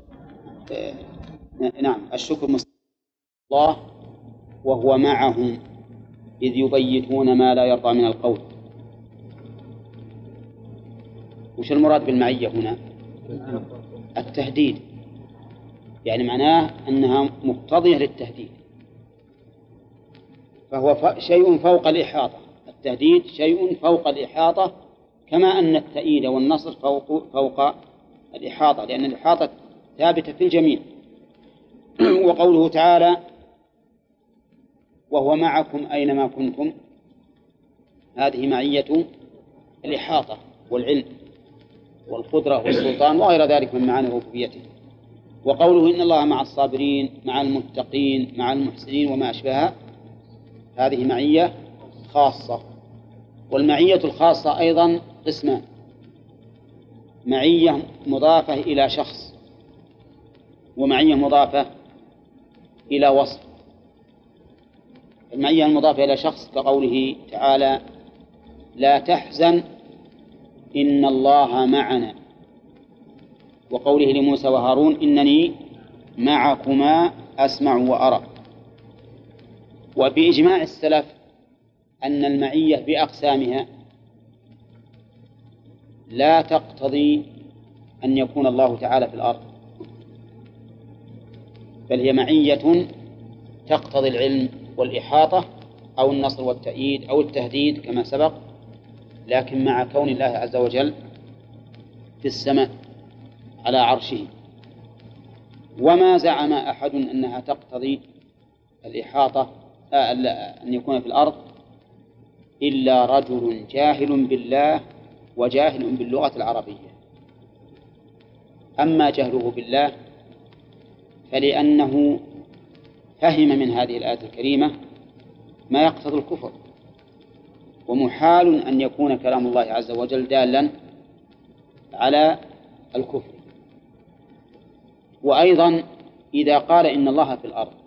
الشكر مستحب الله وهو معهم إذ يبيتون ما لا يرضى من القول. وش المراد بالمعية هنا؟ التهديد، يعني معناه أنها مقتضية للتهديد، فهو شيء فوق الإحاطة. التهديد شيء فوق الإحاطة، كما أن التأييد والنصر فوق الإحاطة، لأن الإحاطة ثابتة في الجميع. وقوله تعالى وهو معكم أينما كنتم، هذه معية الإحاطة والعلم والقدرة والسلطان وغير ذلك من معاني ربوبيته. وقوله إن الله مع الصابرين مع المتقين مع المحسنين وما أشبهها، هذه معية خاصة. والمعية الخاصة أيضا قسمان: معية مضافة إلى شخص، ومعية مضافة إلى وصف. المعية المضافة إلى شخص كقوله تعالى لا تحزن إن الله معنا، وقوله لموسى وهارون إنني معكما أسمع وأرى. وبإجماع السلف أن المعية بأقسامها لا تقتضي أن يكون الله تعالى في الأرض، بل هي معية تقتضي العلم والإحاطة أو النصر والتأييد أو التهديد كما سبق، لكن مع كون الله عز وجل في السماء على عرشه. وما زعم أحد أنها تقتضي الإحاطة أن يكون في الأرض إلا رجل جاهل بالله وجاهل باللغة العربية. أما جهله بالله فلأنه فهم من هذه الآية الكريمة ما يقتضي الكفر، ومحال أن يكون كلام الله عز وجل دالا على الكفر. وأيضا إذا قال إن الله في الأرض،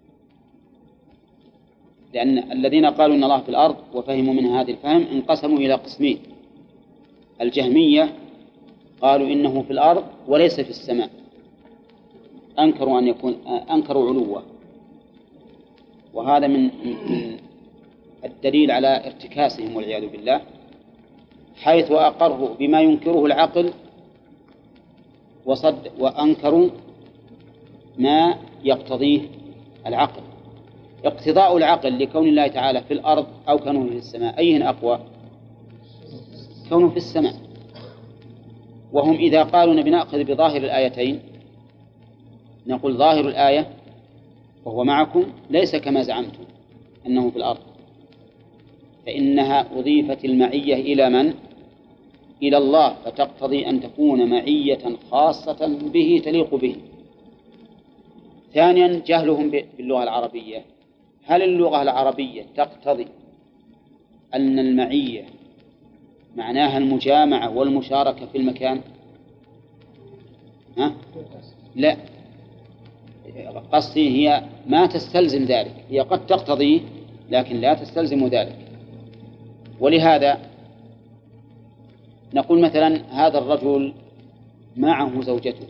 لأن الذين قالوا إن الله في الأرض وفهموا من هذا الفهم انقسموا إلى قسمين: الجهمية قالوا إنه في الأرض وليس في السماء، أنكروا علوه، وهذا من الدليل على ارتكاسهم والعياذ بالله، حيث أقروا بما ينكره العقل وأنكروا ما يقتضيه العقل. اقتضاء العقل لكون الله تعالى في الأرض أو كونه في السماء أيهن أقوى؟ كونه في السماء. وهم إذا قالوا نبي نأخذ بظاهر الآيتين نقول ظاهر الآية وهو معكم ليس كما زعمتم أنه في الأرض، فإنها أضيفت المعية إلى من؟ إلى الله، فتقتضي أن تكون معية خاصة به تليق به. ثانيا جهلهم باللغة العربية. هل اللغة العربية تقتضي أن المعية معناها المجامعة والمشاركة في المكان؟ ها؟ لا، قصدي هي ما تستلزم ذلك، هي قد تقتضيه لكن لا تستلزم ذلك. ولهذا نقول مثلا هذا الرجل معه زوجته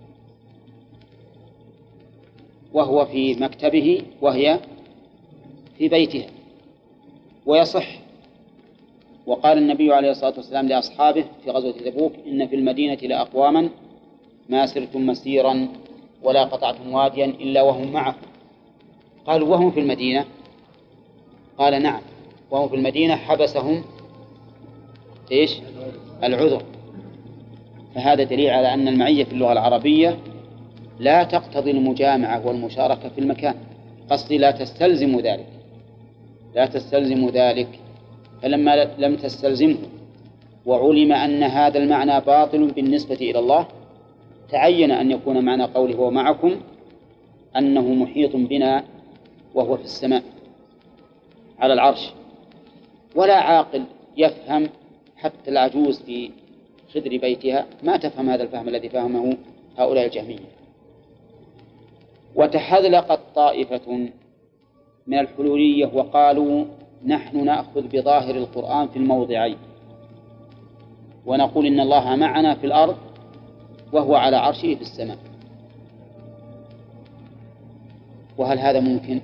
وهو في مكتبه وهي في بيتها، ويصح. وقال النبي عليه الصلاة والسلام لأصحابه في غزوة تبوك: إن في المدينة لأقواما ما سرتم مسيرا ولا قطعتم واديا إلا وهم معكم. قالوا: وهم في المدينة؟ قال: نعم، وهم في المدينة حبسهم إيش؟ العذر. فهذا دليل على أن المعية في اللغة العربية لا تقتضي المجامعة والمشاركة في المكان، قصدي لا تستلزم ذلك، لا تستلزم ذلك. فلما لم تستلزمه وعلم أن هذا المعنى باطل بالنسبة إلى الله، تعين أن يكون معنى قوله ومعكم أنه محيط بنا وهو في السماء على العرش. ولا عاقل يفهم، حتى العجوز في خدر بيتها ما تفهم هذا الفهم الذي فهمه هؤلاء الجهمية. وتحذلقت طائفة من الحلولية وقالوا: نحن نأخذ بظاهر القرآن في الموضعين، ونقول إن الله معنا في الأرض وهو على عرشه في السماء. وهل هذا ممكن؟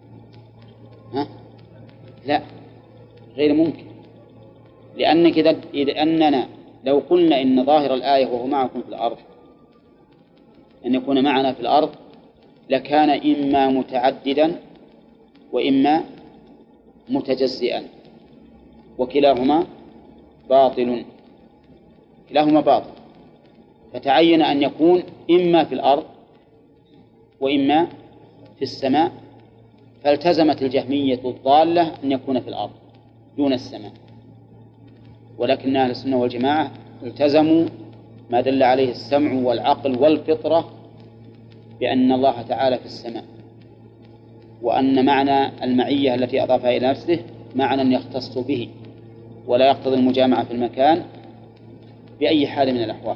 لا، غير ممكن. لأنك إذا أننا لو قلنا إن ظاهر الآية وهو معكم في الأرض أن يكون معنا في الأرض لكان إما متعددا وإما متجزئا، وكلاهما باطل، كلاهما باطل. فتعين أن يكون إما في الأرض وإما في السماء، فالتزمت الجهمية الضالة أن يكون في الأرض دون السماء. ولكن أهل السنة والجماعة التزموا ما دل عليه السمع والعقل والفطرة بأن الله تعالى في السماء، وأن معنى المعية التي أضافها إلى نفسه معنى يختص به ولا يقتضي المجامعة في المكان بأي حال من الأحوال.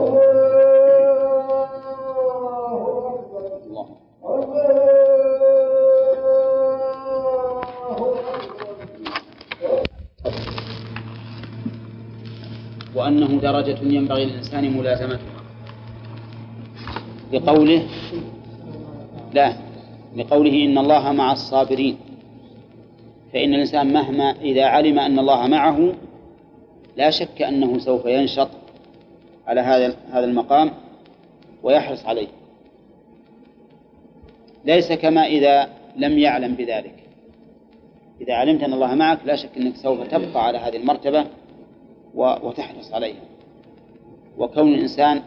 الله. وأنه درجة ينبغي للإنسان ملازمتها، لقوله إن الله مع الصابرين. فإن الإنسان مهما إذا علم أن الله معه لا شك أنه سوف ينشط على هذا المقام ويحرص عليه، ليس كما إذا لم يعلم بذلك. إذا علمت أن الله معك لا شك أنك سوف تبقى على هذه المرتبة وتحرص عليها. وكون الإنسان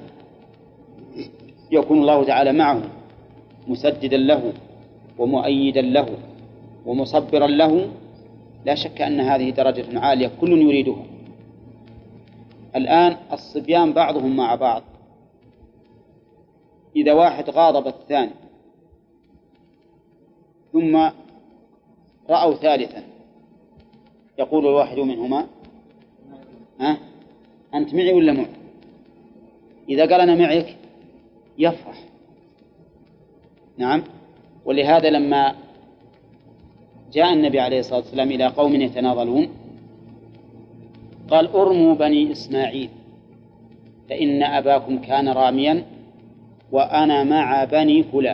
يكون الله تعالى معه مسددا له ومؤيدا له ومصبرا له، لا شك أن هذه درجة عالية كل يريدها. الآن الصبيان بعضهم مع بعض، إذا واحد غاضب الثاني ثم رأوا ثالثا يقول الواحد منهما: أنت معي ولا معي؟ إذا قال أنا معك يفرح. نعم. ولهذا لما جاء النبي عليه الصلاة والسلام إلى قوم يتناضلون قال: أرموا بني إسماعيل فإن أباكم كان راميا وأنا مع بني فلان.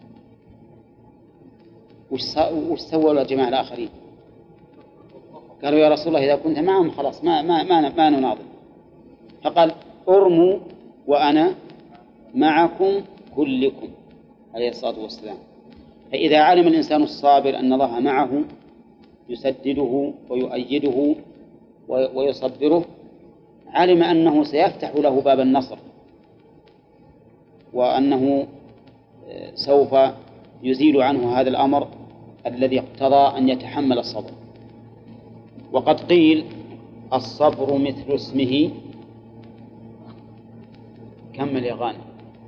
وش سووا الجماعة الآخرين؟ قالوا: يا رسول الله إذا كنت معهم خلاص ما نناضل. فقال: أرموا وأنا معكم كلكم عليه الصلاة والسلام. فإذا علم الإنسان الصابر أن الله معه يسدده ويؤيده ويصبره، علم أنه سيفتح له باب النصر، وأنه سوف يزيل عنه هذا الأمر الذي اقتضى أن يتحمل الصبر. وقد قيل: الصبر مثل اسمه. كمل يا غانم.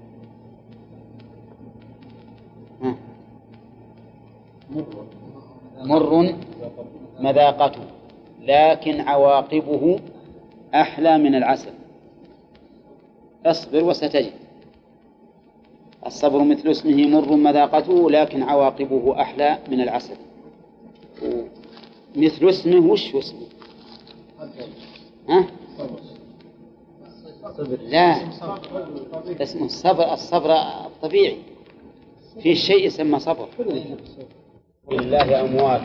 مر مذاقته لكن عواقبه أحلى من العسل، اصبر وستجد. الصبر مثل اسمه مر مذاقته لكن عواقبه أحلى من العسل. مثل اسمه وش اسمه؟ ها؟ لا، اسمه الصبر الطبيعي، في شيء يسمى صبر. لله أموات،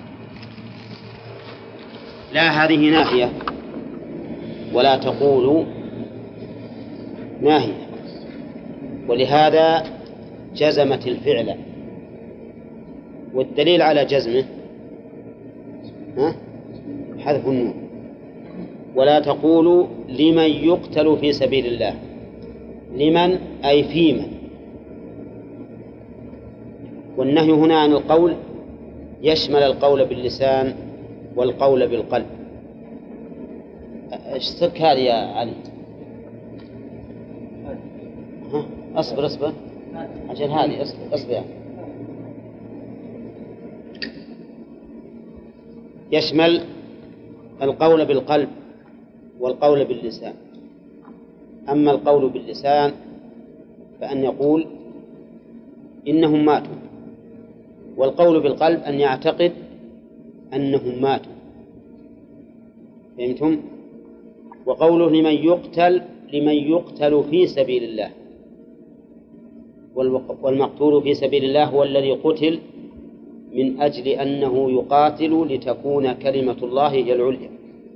لا هذه ناهية ولا تقول ناهية، ولهذا جزمت الفعل، والدليل على جزمه حذف النون. ولا تقولوا لمن يقتل في سبيل الله، لمن أي في من، والنهي هنا عن القول يشمل القول باللسان والقول بالقلب. اشتك هذه يا علي. أصبر عشان هذه أصبر. يشمل القول بالقلب والقول باللسان. أما القول باللسان فأن يقول إنهم ماتوا، والقول بالقلب أن يعتقد أنهم ماتوا. فهمتم؟ وقوله لمن يقتل في سبيل الله، والمقتول في سبيل الله هو الذي قتل من أجل أنه يقاتل لتكون كلمة الله هي العليا.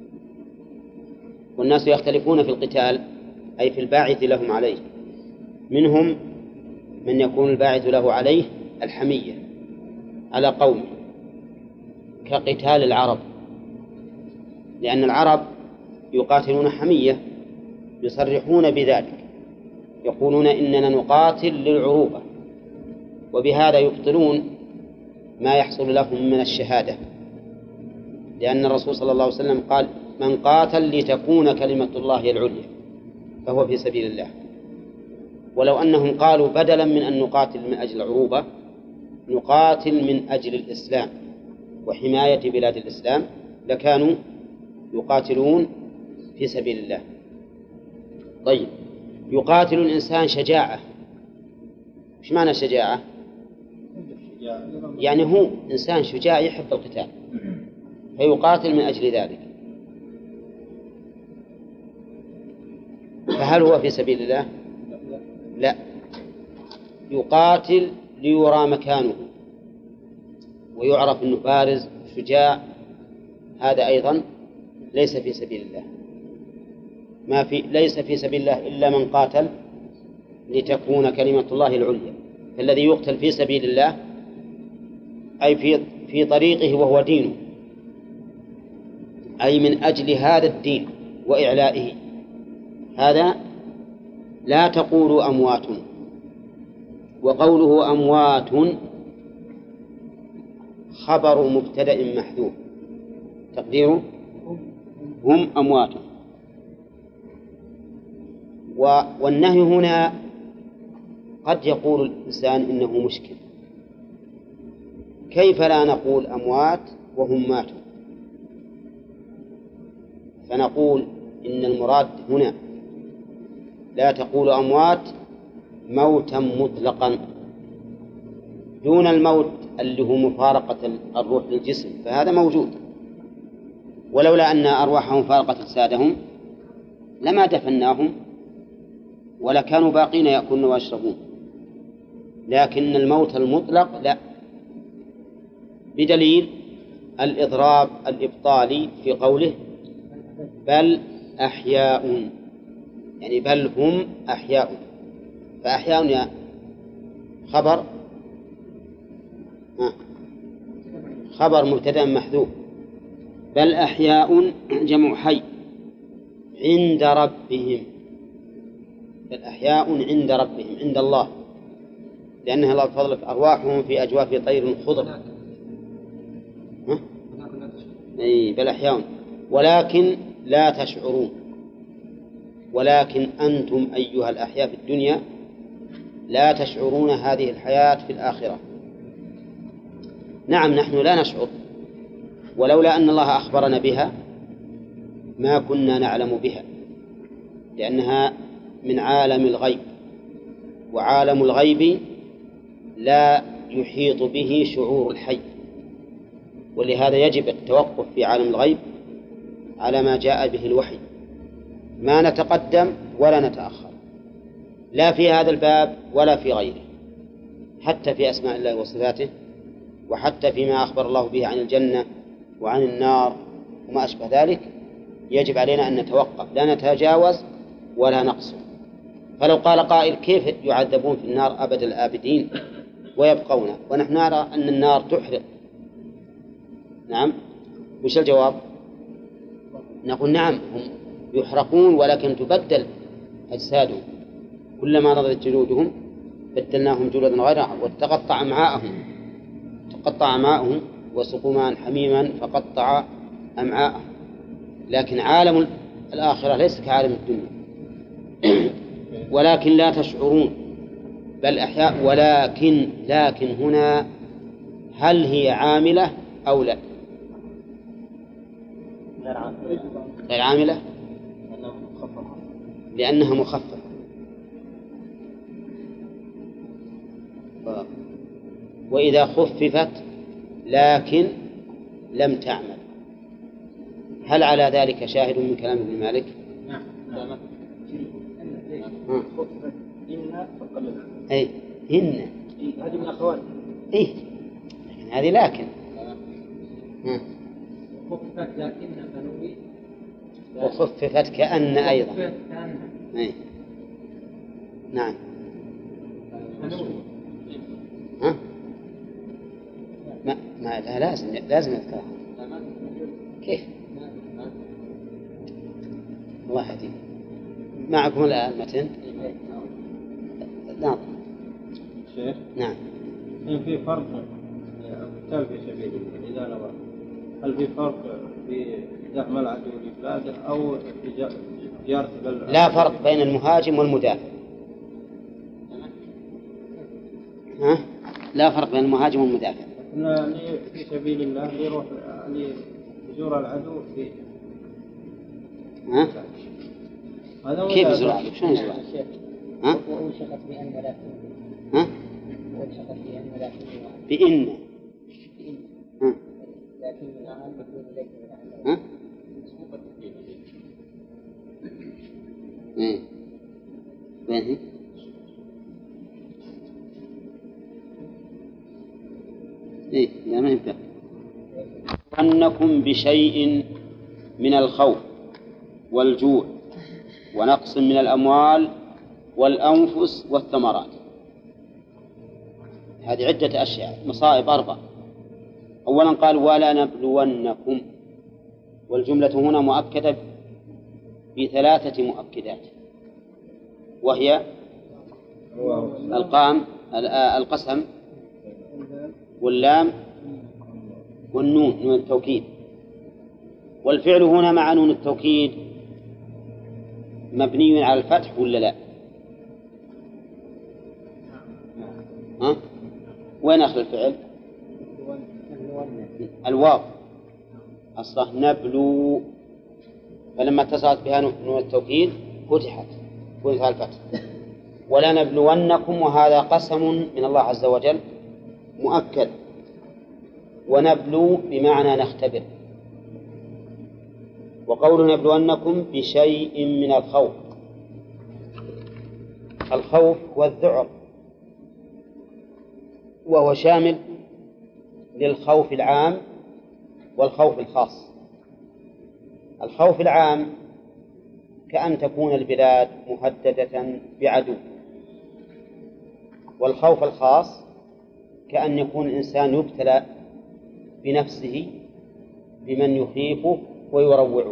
والناس يختلفون في القتال أي في الباعث لهم عليه، منهم من يكون الباعث له عليه الحمية على قومه كقتال العرب، لأن العرب يقاتلون حمية، يصرحون بذلك، يقولون إننا نقاتل للعروبة، وبهذا يبطلون ما يحصل لهم من الشهادة، لأن الرسول صلى الله عليه وسلم قال من قاتل لتكون كلمة الله العليا فهو في سبيل الله. ولو أنهم قالوا بدلا من أن نقاتل من أجل العروبة نقاتل من أجل الإسلام وحماية بلاد الإسلام لكانوا يقاتلون في سبيل الله. طيب، يقاتل الإنسان شجاعة. إيش معنى شجاعة؟ يعني هو إنسان شجاع يحب القتال فيقاتل من أجل ذلك، فهل هو في سبيل الله؟ لا، يقاتل ليرى مكانه ويعرف أنه بارز شجاع، هذا أيضا ليس في سبيل الله. ليس في سبيل الله إلا من قاتل لتكون كلمة الله العليا. فالذي يقتل في سبيل الله أي في طريقه وهو دينه، أي من أجل هذا الدين وإعلائه، هذا لا تقولوا أموات. وقوله أموات خبر مبتدأ محذوف تقديره هم أموات. والنهي هنا قد يقول الإنسان إنه مشكل، كيف لا نقول أموات وهم ماتوا؟ فنقول إن المراد هنا لا تقول أموات موتا مطلقا دون الموت اللي هو مفارقة الروح للجسم، فهذا موجود، ولولا أن أرواحهم فارقت أجسادهم لما دفناهم ولا كانوا باقين يأكلون ويشربون. لكن الموت المطلق لا، بدليل الإضراب الإبطالي في قوله بل أحياء، يعني بل هم أحياء. فأحياء يا خبر مبتدأ محذوف، بل أحياء جمع حي عند ربهم، بل أحياء عند ربهم عند الله، لأنها الله فضلت أرواحهم في أجواف طير خضر. أي بل أحياء ولكن لا تشعرون، ولكن أنتم أيها الأحياء في الدنيا لا تشعرون هذه الحياة في الآخرة. نعم نحن لا نشعر، ولولا أن الله أخبرنا بها ما كنا نعلم بها، لأنها من عالم الغيب وعالم الغيب لا يحيط به شعور الحي، ولهذا يجب التوقف في عالم الغيب على ما جاء به الوحي، ما نتقدم ولا نتأخر، لا في هذا الباب ولا في غيره، حتى في أسماء الله وصفاته، وحتى فيما أخبر الله به عن الجنة وعن النار وما أشبه ذلك. يجب علينا أن نتوقف، لا نتجاوز ولا نقصر. فلو قال قائل كيف يعذبون في النار أبد الآبدين ويبقون ونحن نرى أن النار تحرق؟ نعم، وش الجواب؟ نقول نعم، هم يحرقون ولكن تبدل أجسادهم، كلما نضجت جلودهم بدلناهم جلودا غيرها وتقطع أمعاءهم وسقوا ماء حميما فقطع أمعاءهم. لكن عالم الآخرة ليس كعالم الدنيا، ولكن لا تشعرون بل أحياء. لكن هنا هل هي عاملة أو لا؟ غير عاملة لأنها مخففة. وإذا خففت لكن لم تعمل، هل على ذلك شاهد من كلام ابن مالك؟ نعم. أي إن هذه من أخوات هذه لكن خففت لكن فنوي وخففت كأن أيضا أي. نعم. ها؟ ما لازم نذكرها. كيف؟ الله يهديك. معكم الآن متن؟ نعم. شيخ. نعم. في فرق قتال في سبيل الله إذا نوى، هل في فرق في دعم العدو لبلاده أو زيارة بلده؟ لا فرق بين المهاجم والمدافع. ها؟ لا فرق بين المهاجم والمدافع. في سبيل الله يروح يزور العدو في ها؟ كيف يزور العدو؟ شلون يزور العدو؟ ها؟ وأوشكت بأن لا ها؟ وأوشكت بأن لا بإن ها؟ لكن العمل يكون ليس ها؟ إيه. وين هي؟ إيه لا ما يبدأ. أنكم بشيء من الخوف والجوع ونقص من الأموال والأنفس والثمرات. هذه عدة أشياء، مصائب 4. أولا قال ولا نبلونكم، والجملة هنا مؤكدة ب3 مؤكدات، وهي القسم واللام والنون، نون التوكيد. والفعل هنا مع نون التوكيد مبني على الفتح ولا لا؟ ها؟ وين آخر الفعل؟ الواو أصله نبلو، فلما اتصلت بها نون التوكيد فتحت على الفتح. ولا نبلونكم، وهذا قسم من الله عز وجل مؤكد، ونبلو بمعنى نختبر. وقول نبلونكم بشيء من الخوف، الخوف والذعر، وهو شامل للخوف العام والخوف الخاص. الخوف العام كأن تكون البلاد مهددة بعدو، والخوف الخاص كأن يكون الإنسان يبتلى بنفسه بمن يخيفه ويروعه،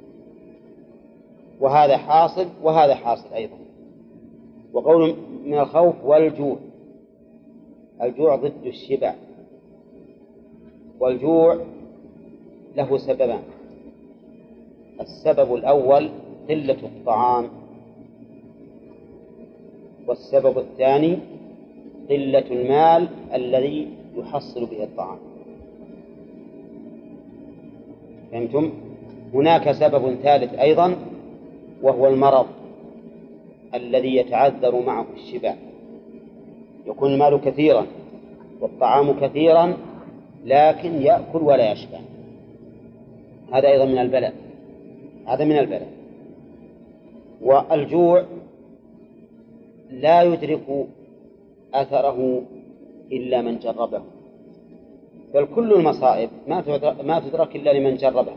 وهذا حاصل وهذا حاصل أيضا. وقول من الخوف والجوع، الجوع ضد الشبع، والجوع له سببان: السبب الأول قلة الطعام، والسبب الثاني قلة المال الذي يحصل به الطعام. فهمتم؟ هناك سبب ثالث أيضا، وهو المرض الذي يتعذر معه الشبع. يكون المال كثيرا والطعام كثيرا لكن يأكل ولا يشبع، هذا أيضا من البلاء، هذا من البلاء. والجوع لا يدرك أثره إلا من جربه، بل كل المصائب ما تدرك إلا لمن جربها،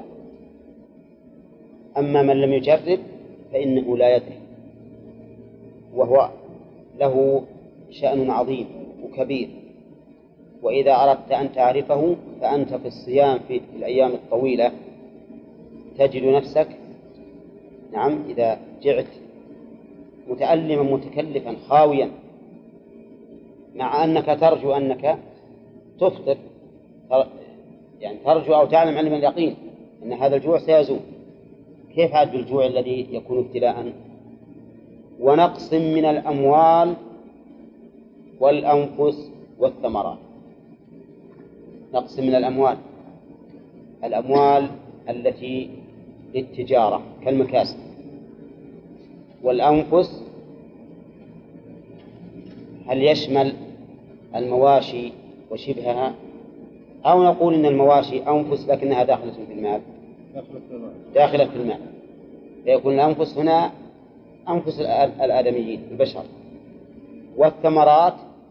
أما من لم يجرب فإنه لا يدري، وهو له شأن عظيم وكبير. وإذا أردت أن تعرفه فأنت في الصيام في الأيام الطويلة تجد نفسك نعم إذا جعت متألما متكلفا خاويا، مع أنك ترجو أنك تفطر، يعني ترجو أو تعلم علم اليقين أن هذا الجوع سيزول، كيف عاد بالجوع الذي يكون ابتلاء؟ ونقص من الأموال والأنفس والثمرات. نقص من الأموال التي للتجارة كالمكاسب، والأنفس هل يشمل المواشي وشبهها، أو نقول إن المواشي أنفس لكنها داخلة في المال؟ داخلة في المال، فيكون الأنفس هنا أنفس الآدميين البشر. والثمرات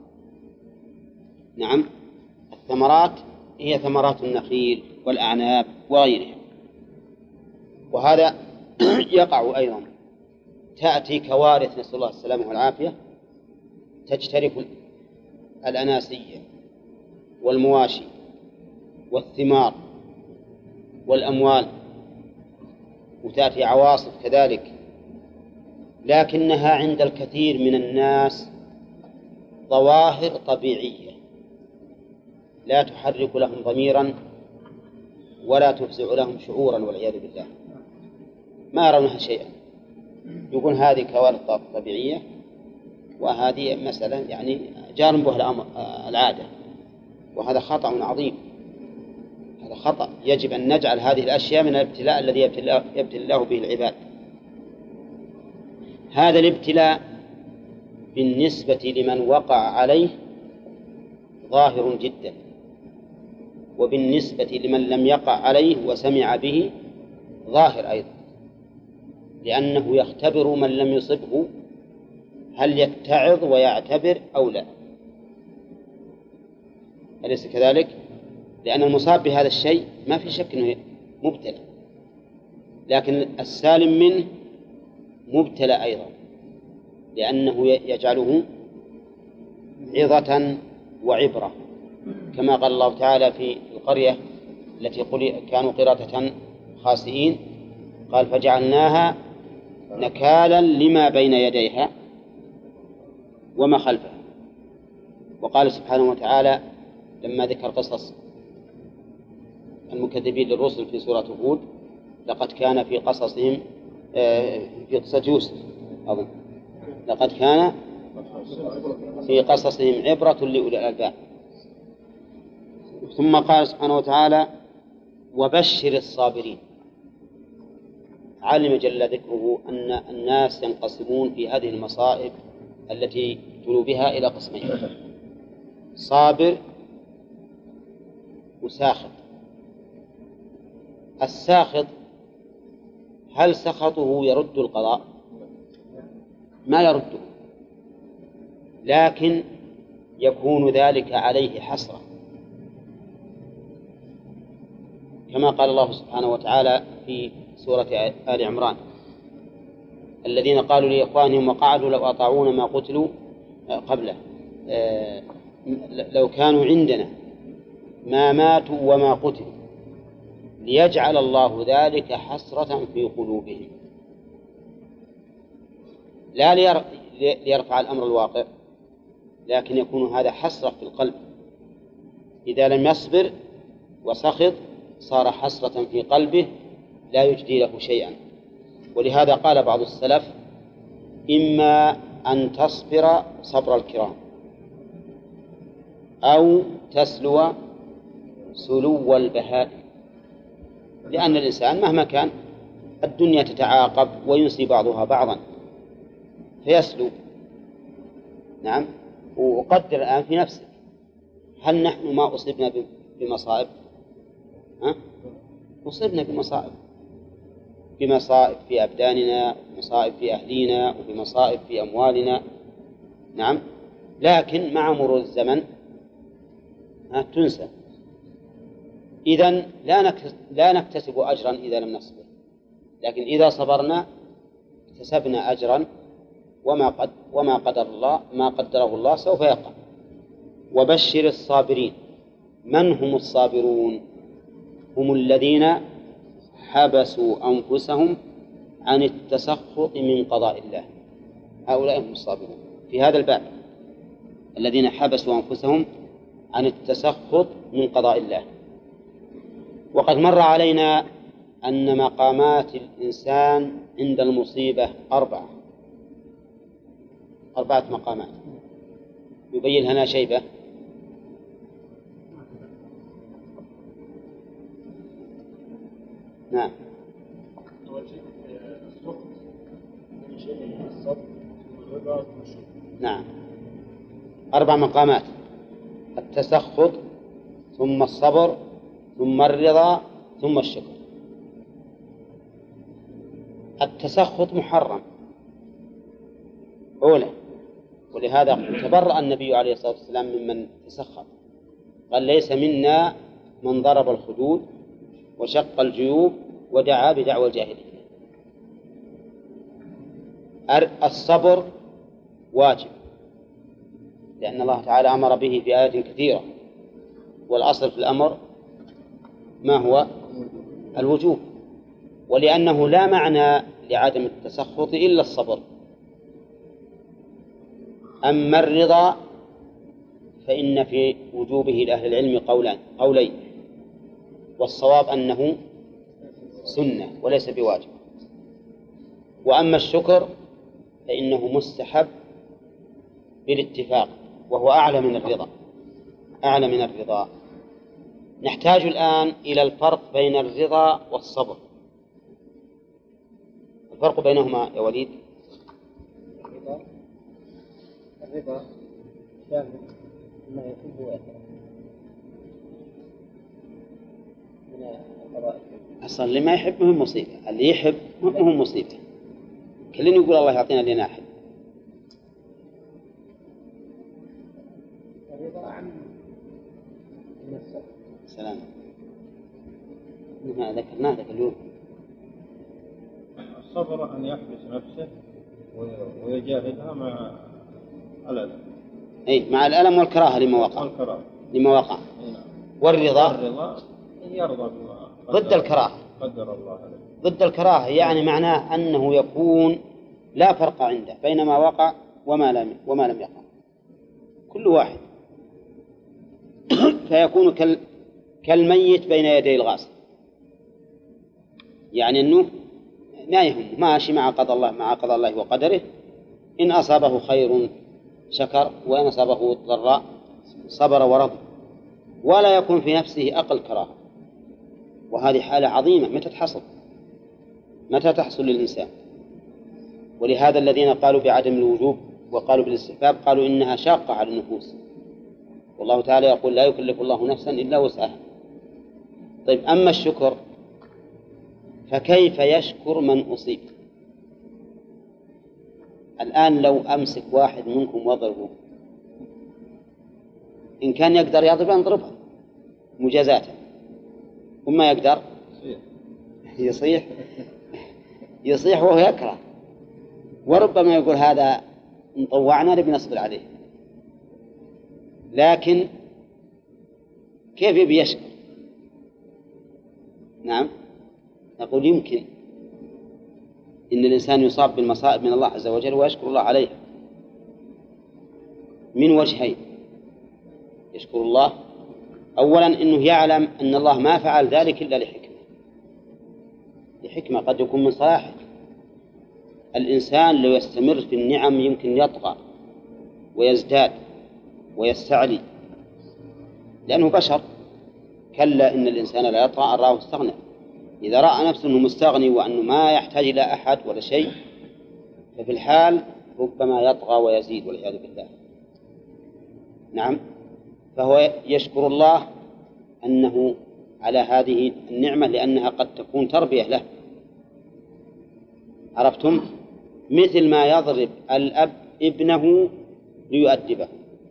نعم الثمرات هي ثمرات النخيل والأعناب وغيرها. وهذا يقع أيضا، تأتي كوارث نسأل الله السلامة والعافية، تجترف الأناسية والمواشي والثمار والأموال، وتأتي عواصف كذلك، لكنها عند الكثير من الناس ظواهر طبيعية لا تحرك لهم ضميرا ولا تفزع لهم شعورا والعياذ بالله، ما يرونها شيئا، يقول هذه كوارث طبيعية وهذه مسألة يعني جانبها العادة، وهذا خطأ عظيم، هذا خطأ. يجب أن نجعل هذه الأشياء من الابتلاء الذي يبتلي الله به العباد. هذا الابتلاء بالنسبة لمن وقع عليه ظاهر جدا، وبالنسبة لمن لم يقع عليه وسمع به ظاهر أيضا، لأنه يختبر من لم يصبه هل يتعظ ويعتبر أو لا، أليس كذلك؟ لأن المصاب بهذا الشيء ما في شك أنه مبتلى، لكن السالم منه مبتلى أيضا، لأنه يجعله عظة وعبرة، كما قال الله تعالى في القرية التي كانوا قردة خاسئين، قال فجعلناها نكالا لما بين يديها وما خلفها. وقال سبحانه وتعالى لما ذكر قصص المكذبين للرسل في سورة هود: لقد كان في قصصهم في قصة يوسف أظن لقد كان في قصصهم عبرة لأولي الألباب. ثم قال سبحانه وتعالى: وبشر الصابرين. علم جل ذكره أن الناس ينقسمون في هذه المصائب التي ابتلوا بها إلى قسمين: صابر وساخط. الساخط هل سخطه يرد القضاء؟ ما يرده، لكن يكون ذلك عليه حسرة، كما قال الله سبحانه وتعالى في سورة آل عمران: الذين قالوا لإخوانهم وقعدوا لو أطاعونا ما قتلوا قبله لو كانوا عندنا ما ماتوا وما قتلوا ليجعل الله ذلك حسرة في قلوبهم. لا ليرفع الأمر الواقع، لكن يكون هذا حسرة في القلب. إذا لم يصبر وسخط صار حسرة في قلبه لا يجدي له شيئا. ولهذا قال بعض السلف: إما أن تصبر صبر الكرام أو تسلو سلو البهائم، لأن الإنسان مهما كان الدنيا تتعاقب وينسي بعضها بعضا فيسلو، نعم، وقدر الآن في نفسك، هل نحن ما أصبنا بمصائب؟ أصبنا بمصائب في أبداننا، ومصائب في أهلينا، وبمصائب في أموالنا. نعم، لكن مع مرور الزمن تنسى. إذن لا نكتسب أجرا إذا لم نصبر، لكن إذا صبرنا اكتسبنا أجرا، وما قدره الله سوف يقع. وبشر الصابرين. من هم الصابرون؟ هم الذين حبسوا أنفسهم عن التسخط من قضاء الله، هؤلاء هم الصابرون في هذا الباب، الذين حبسوا أنفسهم عن التسخط من قضاء الله. وقد مر علينا أن مقامات الإنسان عند المصيبة 4 مقامات، يبين لنا شيبة. نعم، نعم، 4 مقامات: التسخط، ثم الصبر، ثم الرضا، ثم الشكر. التسخط محرم أولا، ولهذا تبرأ النبي عليه الصلاة والسلام ممن تسخط، قال: ليس منا من ضرب الخدود وشق الجيوب ودعا بدعوى الجاهلية. الصبر واجب، لأن الله تعالى أمر به في آيات كثيرة، والأصل في الأمر ما هو؟ الوجوب، ولأنه لا معنى لعدم التسخط إلا الصبر. أما الرضا فإن في وجوبه لأهل العلم قولين، والصواب أنه سنة وليس بواجب. وأما الشكر فإنه مستحب بالاتفاق، وهو أعلى من الرضا. نحتاج الآن إلى الفرق بين الرضا والصبر. الفرق بينهما يا وليد؟ الرضا شامل ما يحب ويكره من القضاء. أصلا اللي ما يحب مهم مصيبة، اللي يحب مهم مصيبة. كلنا يقول الله يعطينا اللي نحب. الرضا عن النفس. سلام. ما ذكرناه ذاك اليوم. الصبر أن يحبس نفسه ويجاهدها مع الألم. أي، مع الألم والكراهة لما وقع. والرضا أن يرضى بما ضد الكراهة. قدر الله عليه. ضد الكراهة يعني معناه أنه يكون لا فرق عنده بين ما وقع وما لم يقع، كل واحد. فيكون كالميت بين يدي الغاسل، يعني أنه ما يهم، ماشي مع قضاء الله وقدره. إن أصابه خير شكر، وإن أصابه ضراء صبر ورضي، ولا يكون في نفسه أقل كراهة. وهذه حالة عظيمة متى تحصل للإنسان؟ ولهذا الذين قالوا بعدم الوجوب وقالوا بالاستحباب قالوا إنها شاقة على النفوس، والله تعالى يقول: لا يكلف الله نفسا إلا وسعها. طيب، أما الشكر فكيف يشكر من أصيب؟ الآن لو أمسك واحد منكم واضربه، إن كان يقدر يضربه نضربه مجازاة، وما يقدر يصيح وهو يكره، وربما يقول: هذا نطوعنا نبي نصبر عليه. لكن كيف يبي يشكر؟ نعم، نقول يمكن إن الإنسان يصاب بالمصائب من الله عز وجل ويشكر الله عليها من وجهين. يشكر الله أولا إنه يعلم أن الله ما فعل ذلك إلا لحكمة قد يكون من صلاحه. الإنسان لو يستمر في النعم يمكن يطغى ويزداد ويستعلي، لأنه بشر. كلا إن الإنسان لا يطغى أن رآه استغنى. إذا رأى نفسه أنه مستغني وأنه ما يحتاج إلى أحد ولا شيء، ففي الحال ربما يطغى ويزيد والعياذ بالله. نعم، فهو يشكر الله أنه على هذه النعمة لأنها قد تكون تربية له. عرفتم؟ مثل ما يضرب الأب ابنه ليؤدبه.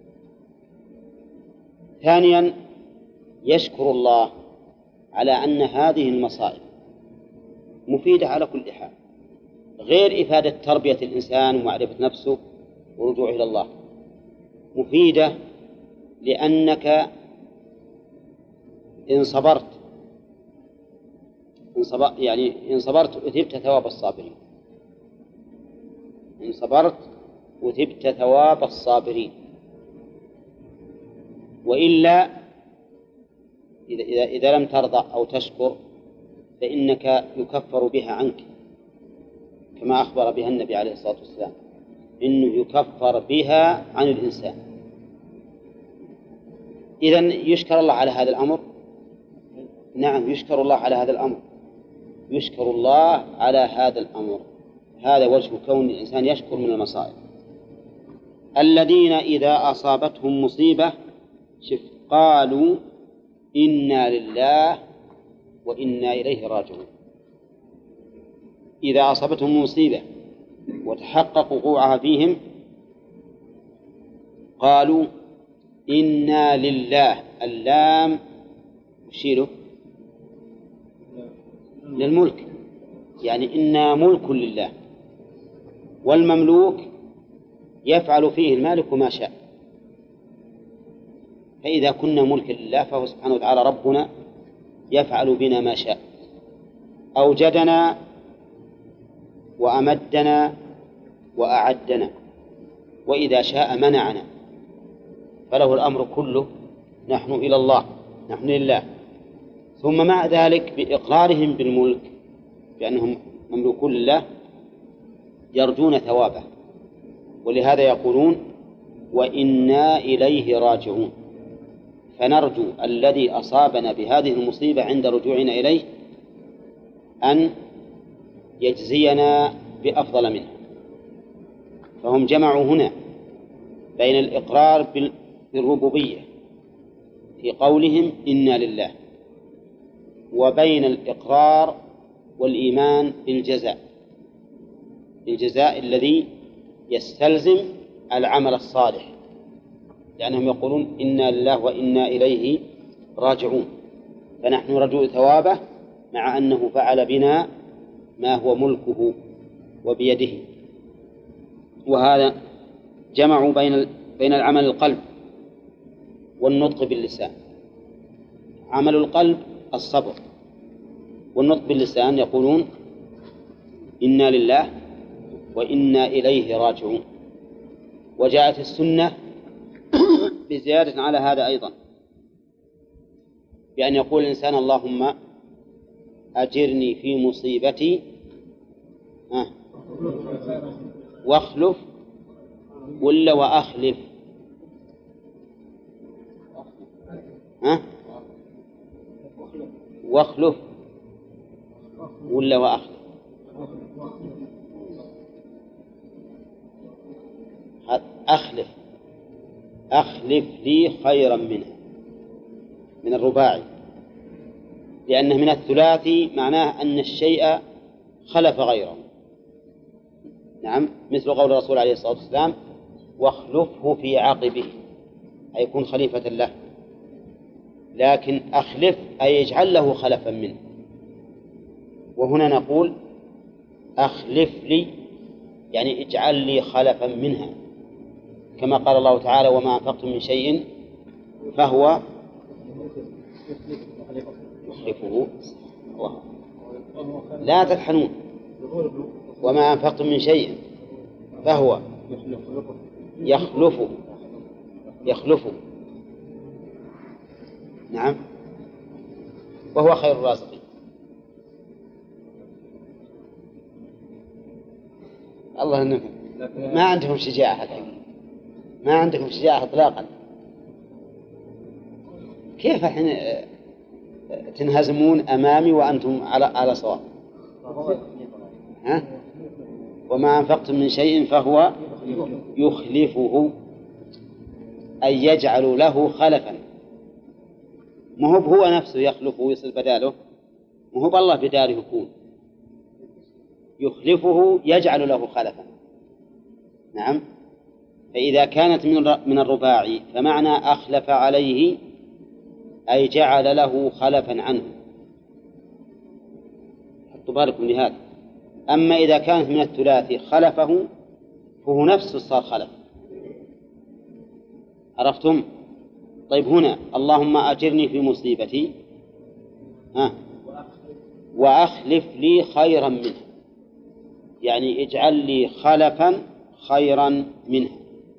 ثانيا يشكر الله على أن هذه المصائب مفيدة على كل حال، غير إفادة تربية الإنسان ومعرفة نفسه ورجوعه إلى الله، مفيدة لأنك إن صبرت أثبت ثواب الصابرين. إن صبرت أثبت ثواب الصابرين، وإلا إذا لم ترضى أو تشكر فإنك يكفر بها عنك، كما أخبر بها النبي عليه الصلاة والسلام إنه يكفر بها عن الإنسان. إذن يشكر الله على هذا الأمر. نعم، يشكر الله على هذا الأمر، يشكر الله على هذا الأمر. هذا وجه كون الإنسان يشكر من المصائب. الذين إذا أصابتهم مصيبة قالوا إنا لله وإنا إليه راجعون. إذا أصابتهم مصيبة وتحقق وقوعها فيهم قالوا إنا لله. اللام شيله للملك، يعني إنا ملك لله، والمملوك يفعل فيه المالك ما شاء. فإذا كنا ملكا لله فهو سبحانه وتعالى ربنا يفعل بنا ما شاء، أوجدنا وأمدنا وأعدنا، وإذا شاء منعنا، فله الأمر كله. نحن إلى الله، نحن لله. ثم مع ذلك بإقرارهم بالملك بأنهم مملوكون لله يرجون ثوابه، ولهذا يقولون وإنا إليه راجعون. فنرجو الذي أصابنا بهذه المصيبة عند رجوعنا إليه أن يجزينا بأفضل منها. فهم جمعوا هنا بين الإقرار بالربوبية في قولهم إنا لله، وبين الإقرار والإيمان بالجزاء الذي يستلزم العمل الصالح، لأنهم يقولون إنا لله وإنا إليه راجعون، فنحن رجو ثوابه مع أنه فعل بنا ما هو ملكه وبيده. وهذا جمعوا بين العمل القلب والنطق باللسان. عمل القلب الصبر، والنطق باللسان يقولون إنا لله وإنا إليه راجعون. وجاءت السنة بزيادة على هذا أيضا، بأن يقول الإنسان اللهم أجرني في مصيبتي واخلف ولا وأخلف. واخلف ولا وأخلف. أخلف لي خيرا منها، من الرباعي، لأنه من الثلاثي معناه أن الشيء خلف غيره. نعم، مثل قول الرسول عليه الصلاة والسلام واخلفه في عقبه، أي يكون خليفة له. لكن أخلف أي يجعل له خلفا منه. وهنا نقول أخلف لي يعني اجعل لي خلفا منها، كما قال الله تعالى وما أنفقتم من شيء فهو يخلفه. لا تلحنون. وما أنفقتم من شيء فهو يخلفه. نعم، وهو خير الرازقين. الله أنكم ما عندكم شجاعة الحين، ما عندكم شجاعة إطلاقا. كيف الحين تنهزمون أمامي وأنتم على صواب؟ وما أنفقتم من شيء فهو يخلفه، أي يجعل له خلفا، ما هو نفسه يخلفه ويصير بداله، ما هو الله بداله يكون، يخلفه يجعل له خلفا. نعم. فإذا كانت من الرباعي فمعنى أخلف عليه أي جعل له خلفا عنه، حطوا بالكم لهذا. أما إذا كانت من الثلاثي خلفه فهو نفسه صار خلف. عرفتم؟ طيب هنا اللهم أجرني في مصيبتي وأخلف لي خيرا منها، يعني اجعل لي خلفا خيرا منها.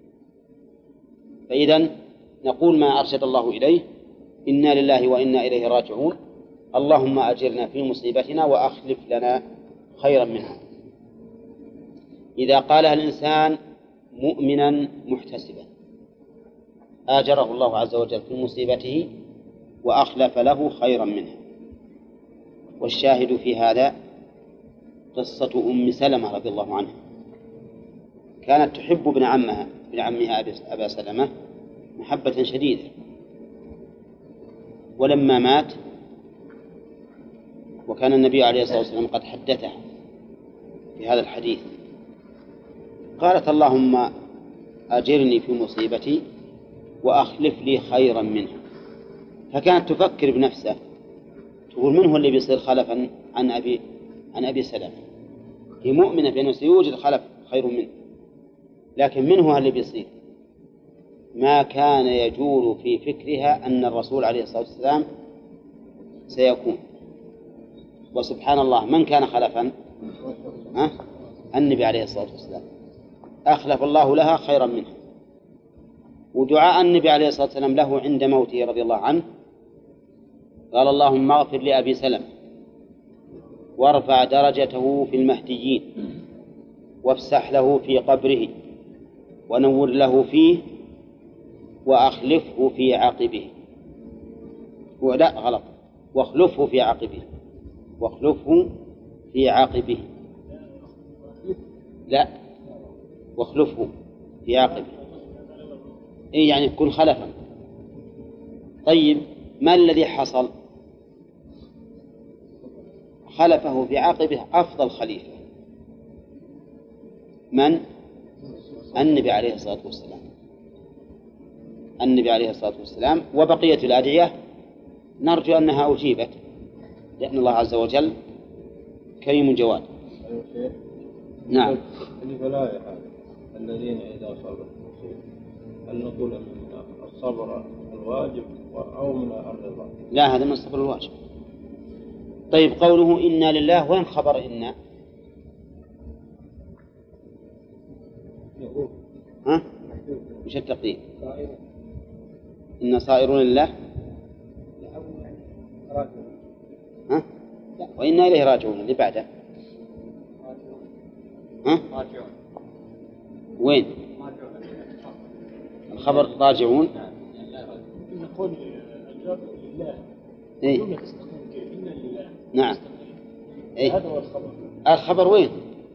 فإذن نقول ما أرشد الله إليه: إنا لله وإنا إليه راجعون، اللهم أجرنا في مصيبتنا وأخلف لنا خيرا منها. إذا قالها الإنسان مؤمنا محتسبا آجره الله عز وجل في مصيبته وأخلف له خيرا منها. والشاهد في هذا قصة أم سلمة رضي الله عنها، كانت تحب ابن عمها أبا سلمة محبة شديدة، ولما مات وكان النبي عليه الصلاة والسلام قد حدثها في هذا الحديث قالت: اللهم أجرني في مصيبتي وأخلف لي خيرا منها. فكانت تفكر بنفسها تقول: من هو اللي بيصير خلفا عن أبي سلمة؟ هي مؤمنة بأنه سيوجد خلف خير منه، لكن من هو اللي بيصير؟ ما كان يجول في فكرها أن الرسول عليه الصلاة والسلام سيكون. وسبحان الله، من كان خلفا؟ النبي عليه الصلاة والسلام، أخلف الله لها خيرا منها. ودعاء النبي عليه الصلاة والسلام له عند موته رضي الله عنه قال: اللهم اغفر لأبي سلمة وارفع درجته في المهديين وافسح له في قبره ونور له فيه وأخلفه في عقبه. لا غلط، واخلفه في عقبه، واخلفه في عقبه، لا، واخلفه في عقبه، إيه يعني كن خلفا. طيب ما الذي حصل؟ خلفه في عقبه أفضل خليفة، من؟ النبي عليه الصلاة والسلام، النبي عليه الصلاة والسلام. وبقية الأدعية نرجو أنها أجيبت، لأن الله عز وجل كريم جواد. نعم. البلايا الذين إذا صبروا هل نقول من الصبر الواجب أو من الرضا؟ لا، هذا من الصبر الواجب. طيب قوله إنا لله، وين خبر إنا؟ وش التقدير؟ إن صائرون لله وإنا إليه راجعون اللي بعده وين الخبر؟ راجعون. نقول الجواب لله. إيه؟ نعم. إيه؟ هذا هو الخبر. الخبر وين؟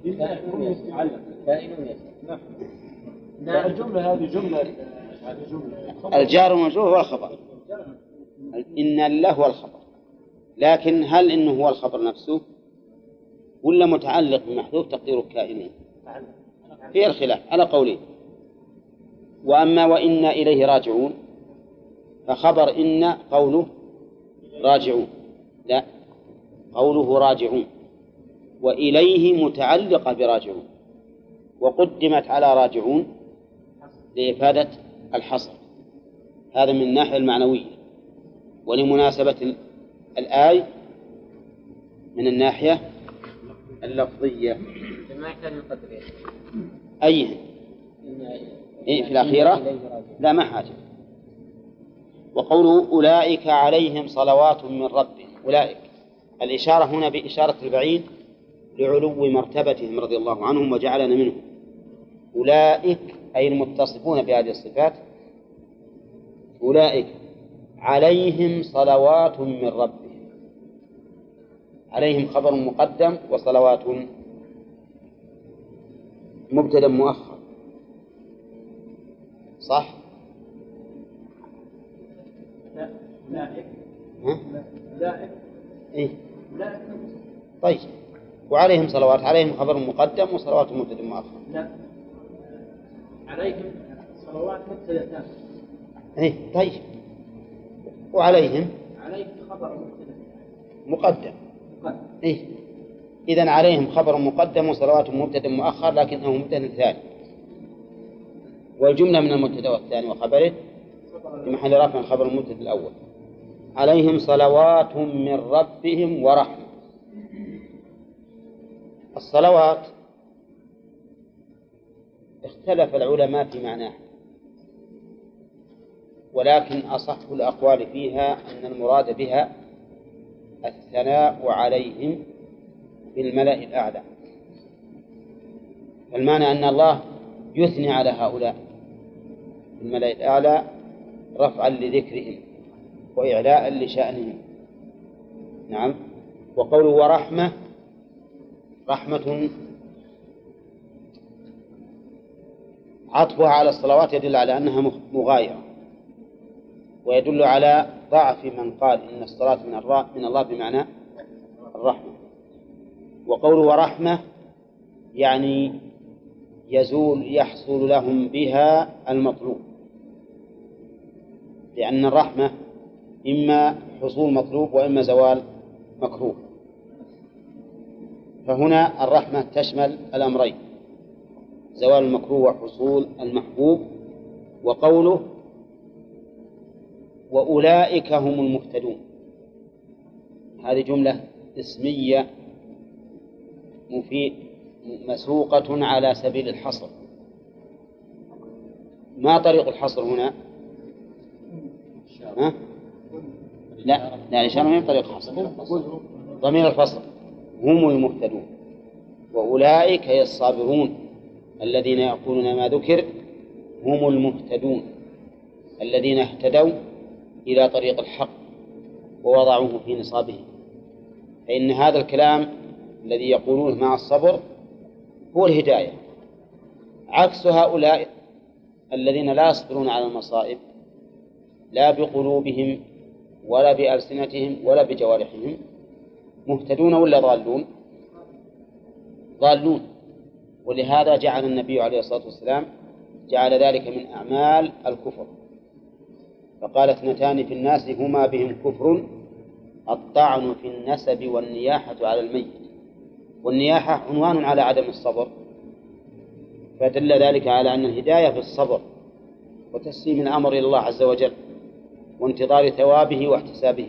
نعم. الجملة هذه جملة. الجار والمجرور هو الخبر، إن الله هو الخبر، لكن هل إنه هو الخبر نفسه ولا متعلق بمحذوف تقديره كائنين؟ في الخلاف على قولين. وأما وإنا إليه راجعون فخبر إن قوله راجعون، لا، قوله راجعون، وإليه متعلقة براجعون، وقدمت على راجعون لإفادة الحصر. هذا من الناحية المعنوية، ولمناسبة الآية من الناحية اللفظية. ما يحتاج القدر أيه؟ إيه في الأخيرة؟ لا، ما حاجة. وقوله أولئك عليهم صلوات من ربهم، أولئك الإشارة هنا بإشارة البعيد لعلو مرتبتهم رضي الله عنهم وجعلنا منهم. أولئك أي المتصفون بهذه الصفات، أولئك عليهم صلوات من ربهم. عليهم خبر مقدم وصلوات مبتدأ مؤخر، صح؟ ها؟ إيه؟ طيب، وعليهم صلوات، عليهم خبر مقدم وصلوات مبتدأ مؤخر. لا، عليهم صلوات مبتدأ ثاني. إيه طيب، وعليهم خبر مبتدأ مقدم. إيه، إذن عليهم خبر مقدم وصلوات مبتدأ مؤخر، لكنه مبتدأ ثاني، والجملة من المبتدأ والثاني وخبره في محل رفع الخبر المبتدأ الأول. عليهم صلوات من ربهم ورحمة. الصلوات اختلف العلماء في معناها، ولكن أصح الأقوال فيها أن المراد بها الثناء عليهم في الملأ الأعلى. المعنى أن الله يثني على هؤلاء في الملأ الأعلى رفعا لذكرهم وإعلاء لشأنهم. نعم. وقوله ورحمة، رحمة عطفها على الصلوات يدل على أنها مغايرة، ويدل على ضعف من قال إن الصلاة من الله بمعنى الرحمة. وقوله ورحمة يعني يحصل لهم بها المطلوب، لأن الرحمة إما حصول مطلوب وإما زوال مكروه، فهنا الرحمة تشمل الأمرين، زوال المكروه وحصول المحبوب. وقوله وأولئك هم المهتدون، هذه جملة اسمية مسوقة على سبيل الحصر. ما طريق الحصر هنا؟ ها؟ لا، الإشارة ما هي طريق الحصر، ضمير الفصل، هم المهتدون. وأولئك هي الصابرون الذين يقولون ما ذكر، هم المهتدون الذين اهتدوا إلى طريق الحق ووضعوه في نصابه. فإن هذا الكلام الذي يقولونه مع الصبر هو الهداية، عكس هؤلاء الذين لا يصبرون على المصائب لا بقلوبهم ولا بألسنتهم ولا بجوارحهم. مهتدون ولا ضالون؟ ضالون. ولهذا جعل النبي عليه الصلاة والسلام جعل ذلك من أعمال الكفر، فقال اثنتان في الناس هما بهم كفر، الطعن في النسب والنياحة على الميت. والنياحة عنوان على عدم الصبر، فدل ذلك على أن الهداية في الصبر وتسليم الأمر إلى الله عز وجل وانتظار ثوابه واحتسابه.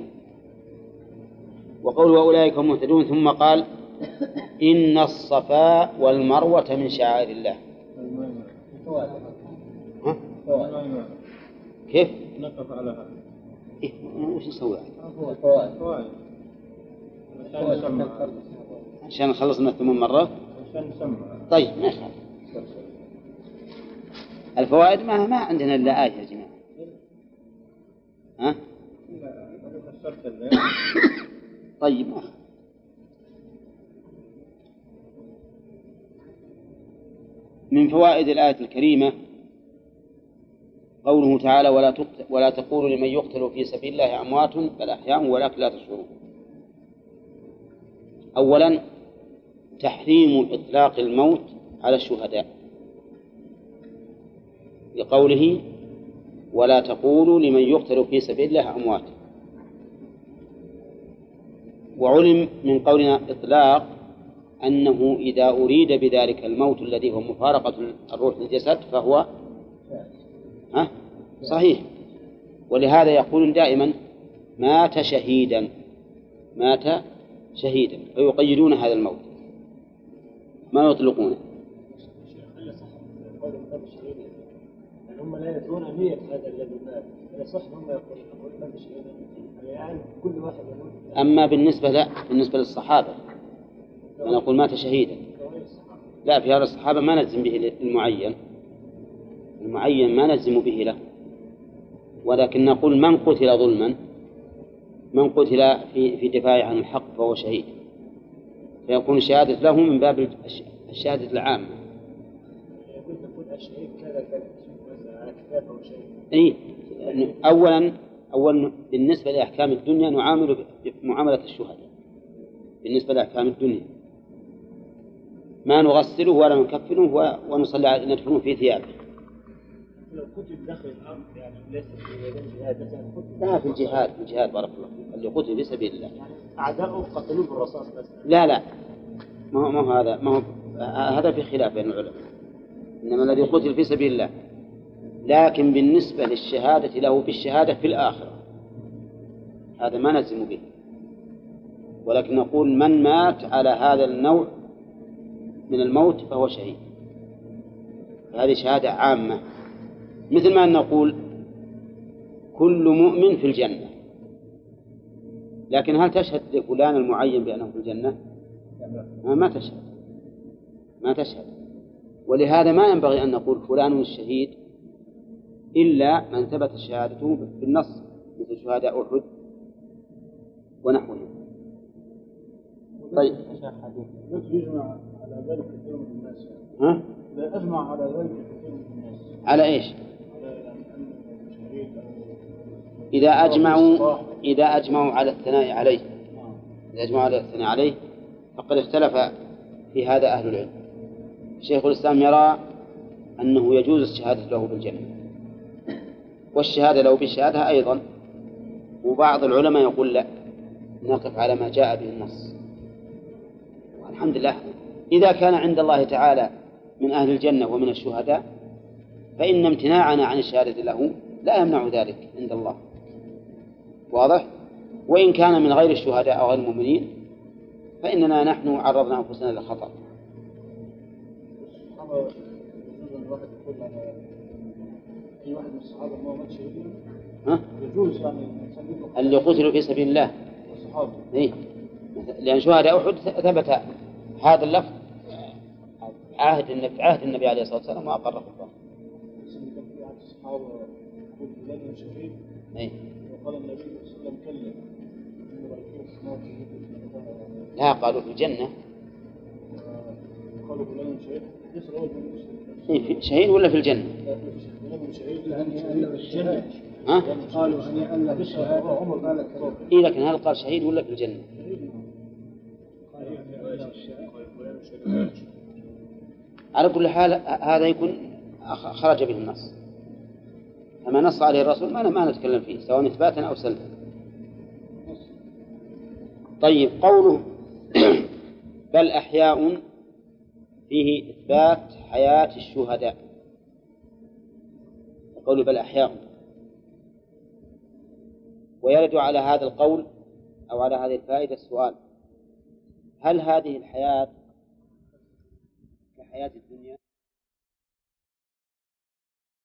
وقول وأولئك هم المهتدون، ثم قال إن الصفا والمروة من شعائر الله. ها؟ كيف؟ نقف على هذا. إيه؟ وش نسوي؟ فوائد عشان نخلص من 8 مرات. عشان نسمع. طيب ما يخالف. الفوائد ما عندنا إلا آية يا جماعة. ها؟ طيب ما يخالف. من فوائد الآية الكريمة قوله تعالى ولا تقولوا لمن يقتل في سبيل الله أموات بل أحياء ولكن لا تشعرون. أولا تحريم إطلاق الموت على الشهداء لقوله ولا تقولوا لمن يقتل في سبيل الله أموات. وعلم من قولنا إطلاق أنه إذا أريد بذلك الموت الذي هو مفارقة الروح للجسد فهو صحيح. ولهذا يقول دائما مات شهيدا، مات شهيدا، فيقيدون هذا الموت ما يطلقونه. هم لا يدرون نية هذا الذي مات، يصح هم يقولون مات شهيدا، يعني كل واحد يقول. أما بالنسبة للصحابة نقول مات شهيدا، لا، في هذا الصحابة ما نجزم به المعين ما نجزم به له، ولكن نقول من قتل ظلما، من قتل في دفاع عن الحق فهو شهيد، فيكون الشهادة له من باب الشهادة العامة. يقول الشهيد كذا كذا على كتابه شهيد. أولا أولا بالنسبة لأحكام الدنيا نعامل بمعاملة الشهداء. بالنسبة لأحكام الدنيا ما نغسله ولا نكفنه ونصلي على ندفنه في ثيابه. لو كتب داخل الأرض يعني ليس في الجهاد مثلا لا في الجهاد بارك الله فيك اللي قتل في سبيل الله. يعني أعداؤه قتلوه بالرصاص مثلا. لا ما هو هذا في خلاف بين العلماء، إنما الذي قتل في سبيل الله. لكن بالنسبة للشهادة له بالشهادة في الآخرة هذا ما نلزم به، ولكن نقول من مات على هذا النوع من الموت فهو شهيد. هذه شهادة عامة، مثل ما نقول كل مؤمن في الجنة، لكن هل تشهد لفلان المعين بأنه في الجنة؟ ما تشهد. ولهذا ما ينبغي أن نقول فلان الشهيد إلا من ثبت شهادته بالنص، مثل شهداء أحد ونحوهم. طيب يجمع على ذلك كثير من الناس. لا أجمع على ذلك كثير من الناس. على إيش؟ إذا أجمعوا على الثناء عليه. إذا أجمعوا على الثناء عليه فقد اختلف في هذا أهل العلم. شيخ الإسلام يرى أنه يجوز الشهادة له بالجنة والشهادة له بالشهادة أيضا، وبعض العلماء يقول لا، نقف على ما جاء به النص. والحمد لله إذا كان عند الله تعالى من أهل الجنة ومن الشهداء فإن امتناعنا عن الشهادة له لا يمنع ذلك عند الله. واضح؟ وإن كان من غير الشهداء أو غير المؤمنين فإننا نحن عرضنا أنفسنا للخطر. الواحد يقول على أي واحد من الصحابة ما مات شهيدا يجوز يعني اللي قتلوا في سبيل الله الصحابة. لأن شهداء أحد ثبت هذا اللفظ عهد النبي عليه الصلاة والسلام وأقره الله. الصحابة يقول فلان شهيد وقال النبي صلى الله عليه وسلم كلم لا قالوا في الجنة. قالوا فلان شهيد شهيد ولا في الجنة؟ قالوا هنيئا بالشهادة عمر قال لكن هل قال شهيد ولا في الجنة؟ على كل حال هذا يكون خرج به النص، فما نص عليه الرسول ما نتكلم فيه سواء إثباتا أو سلبا. طيب قوله بل أحياء فيه إثبات حياة الشهداء. قوله بل أحياء، ويرد على هذا القول أو على هذه الفائدة السؤال: هل هذه الحياة كحياة الدنيا؟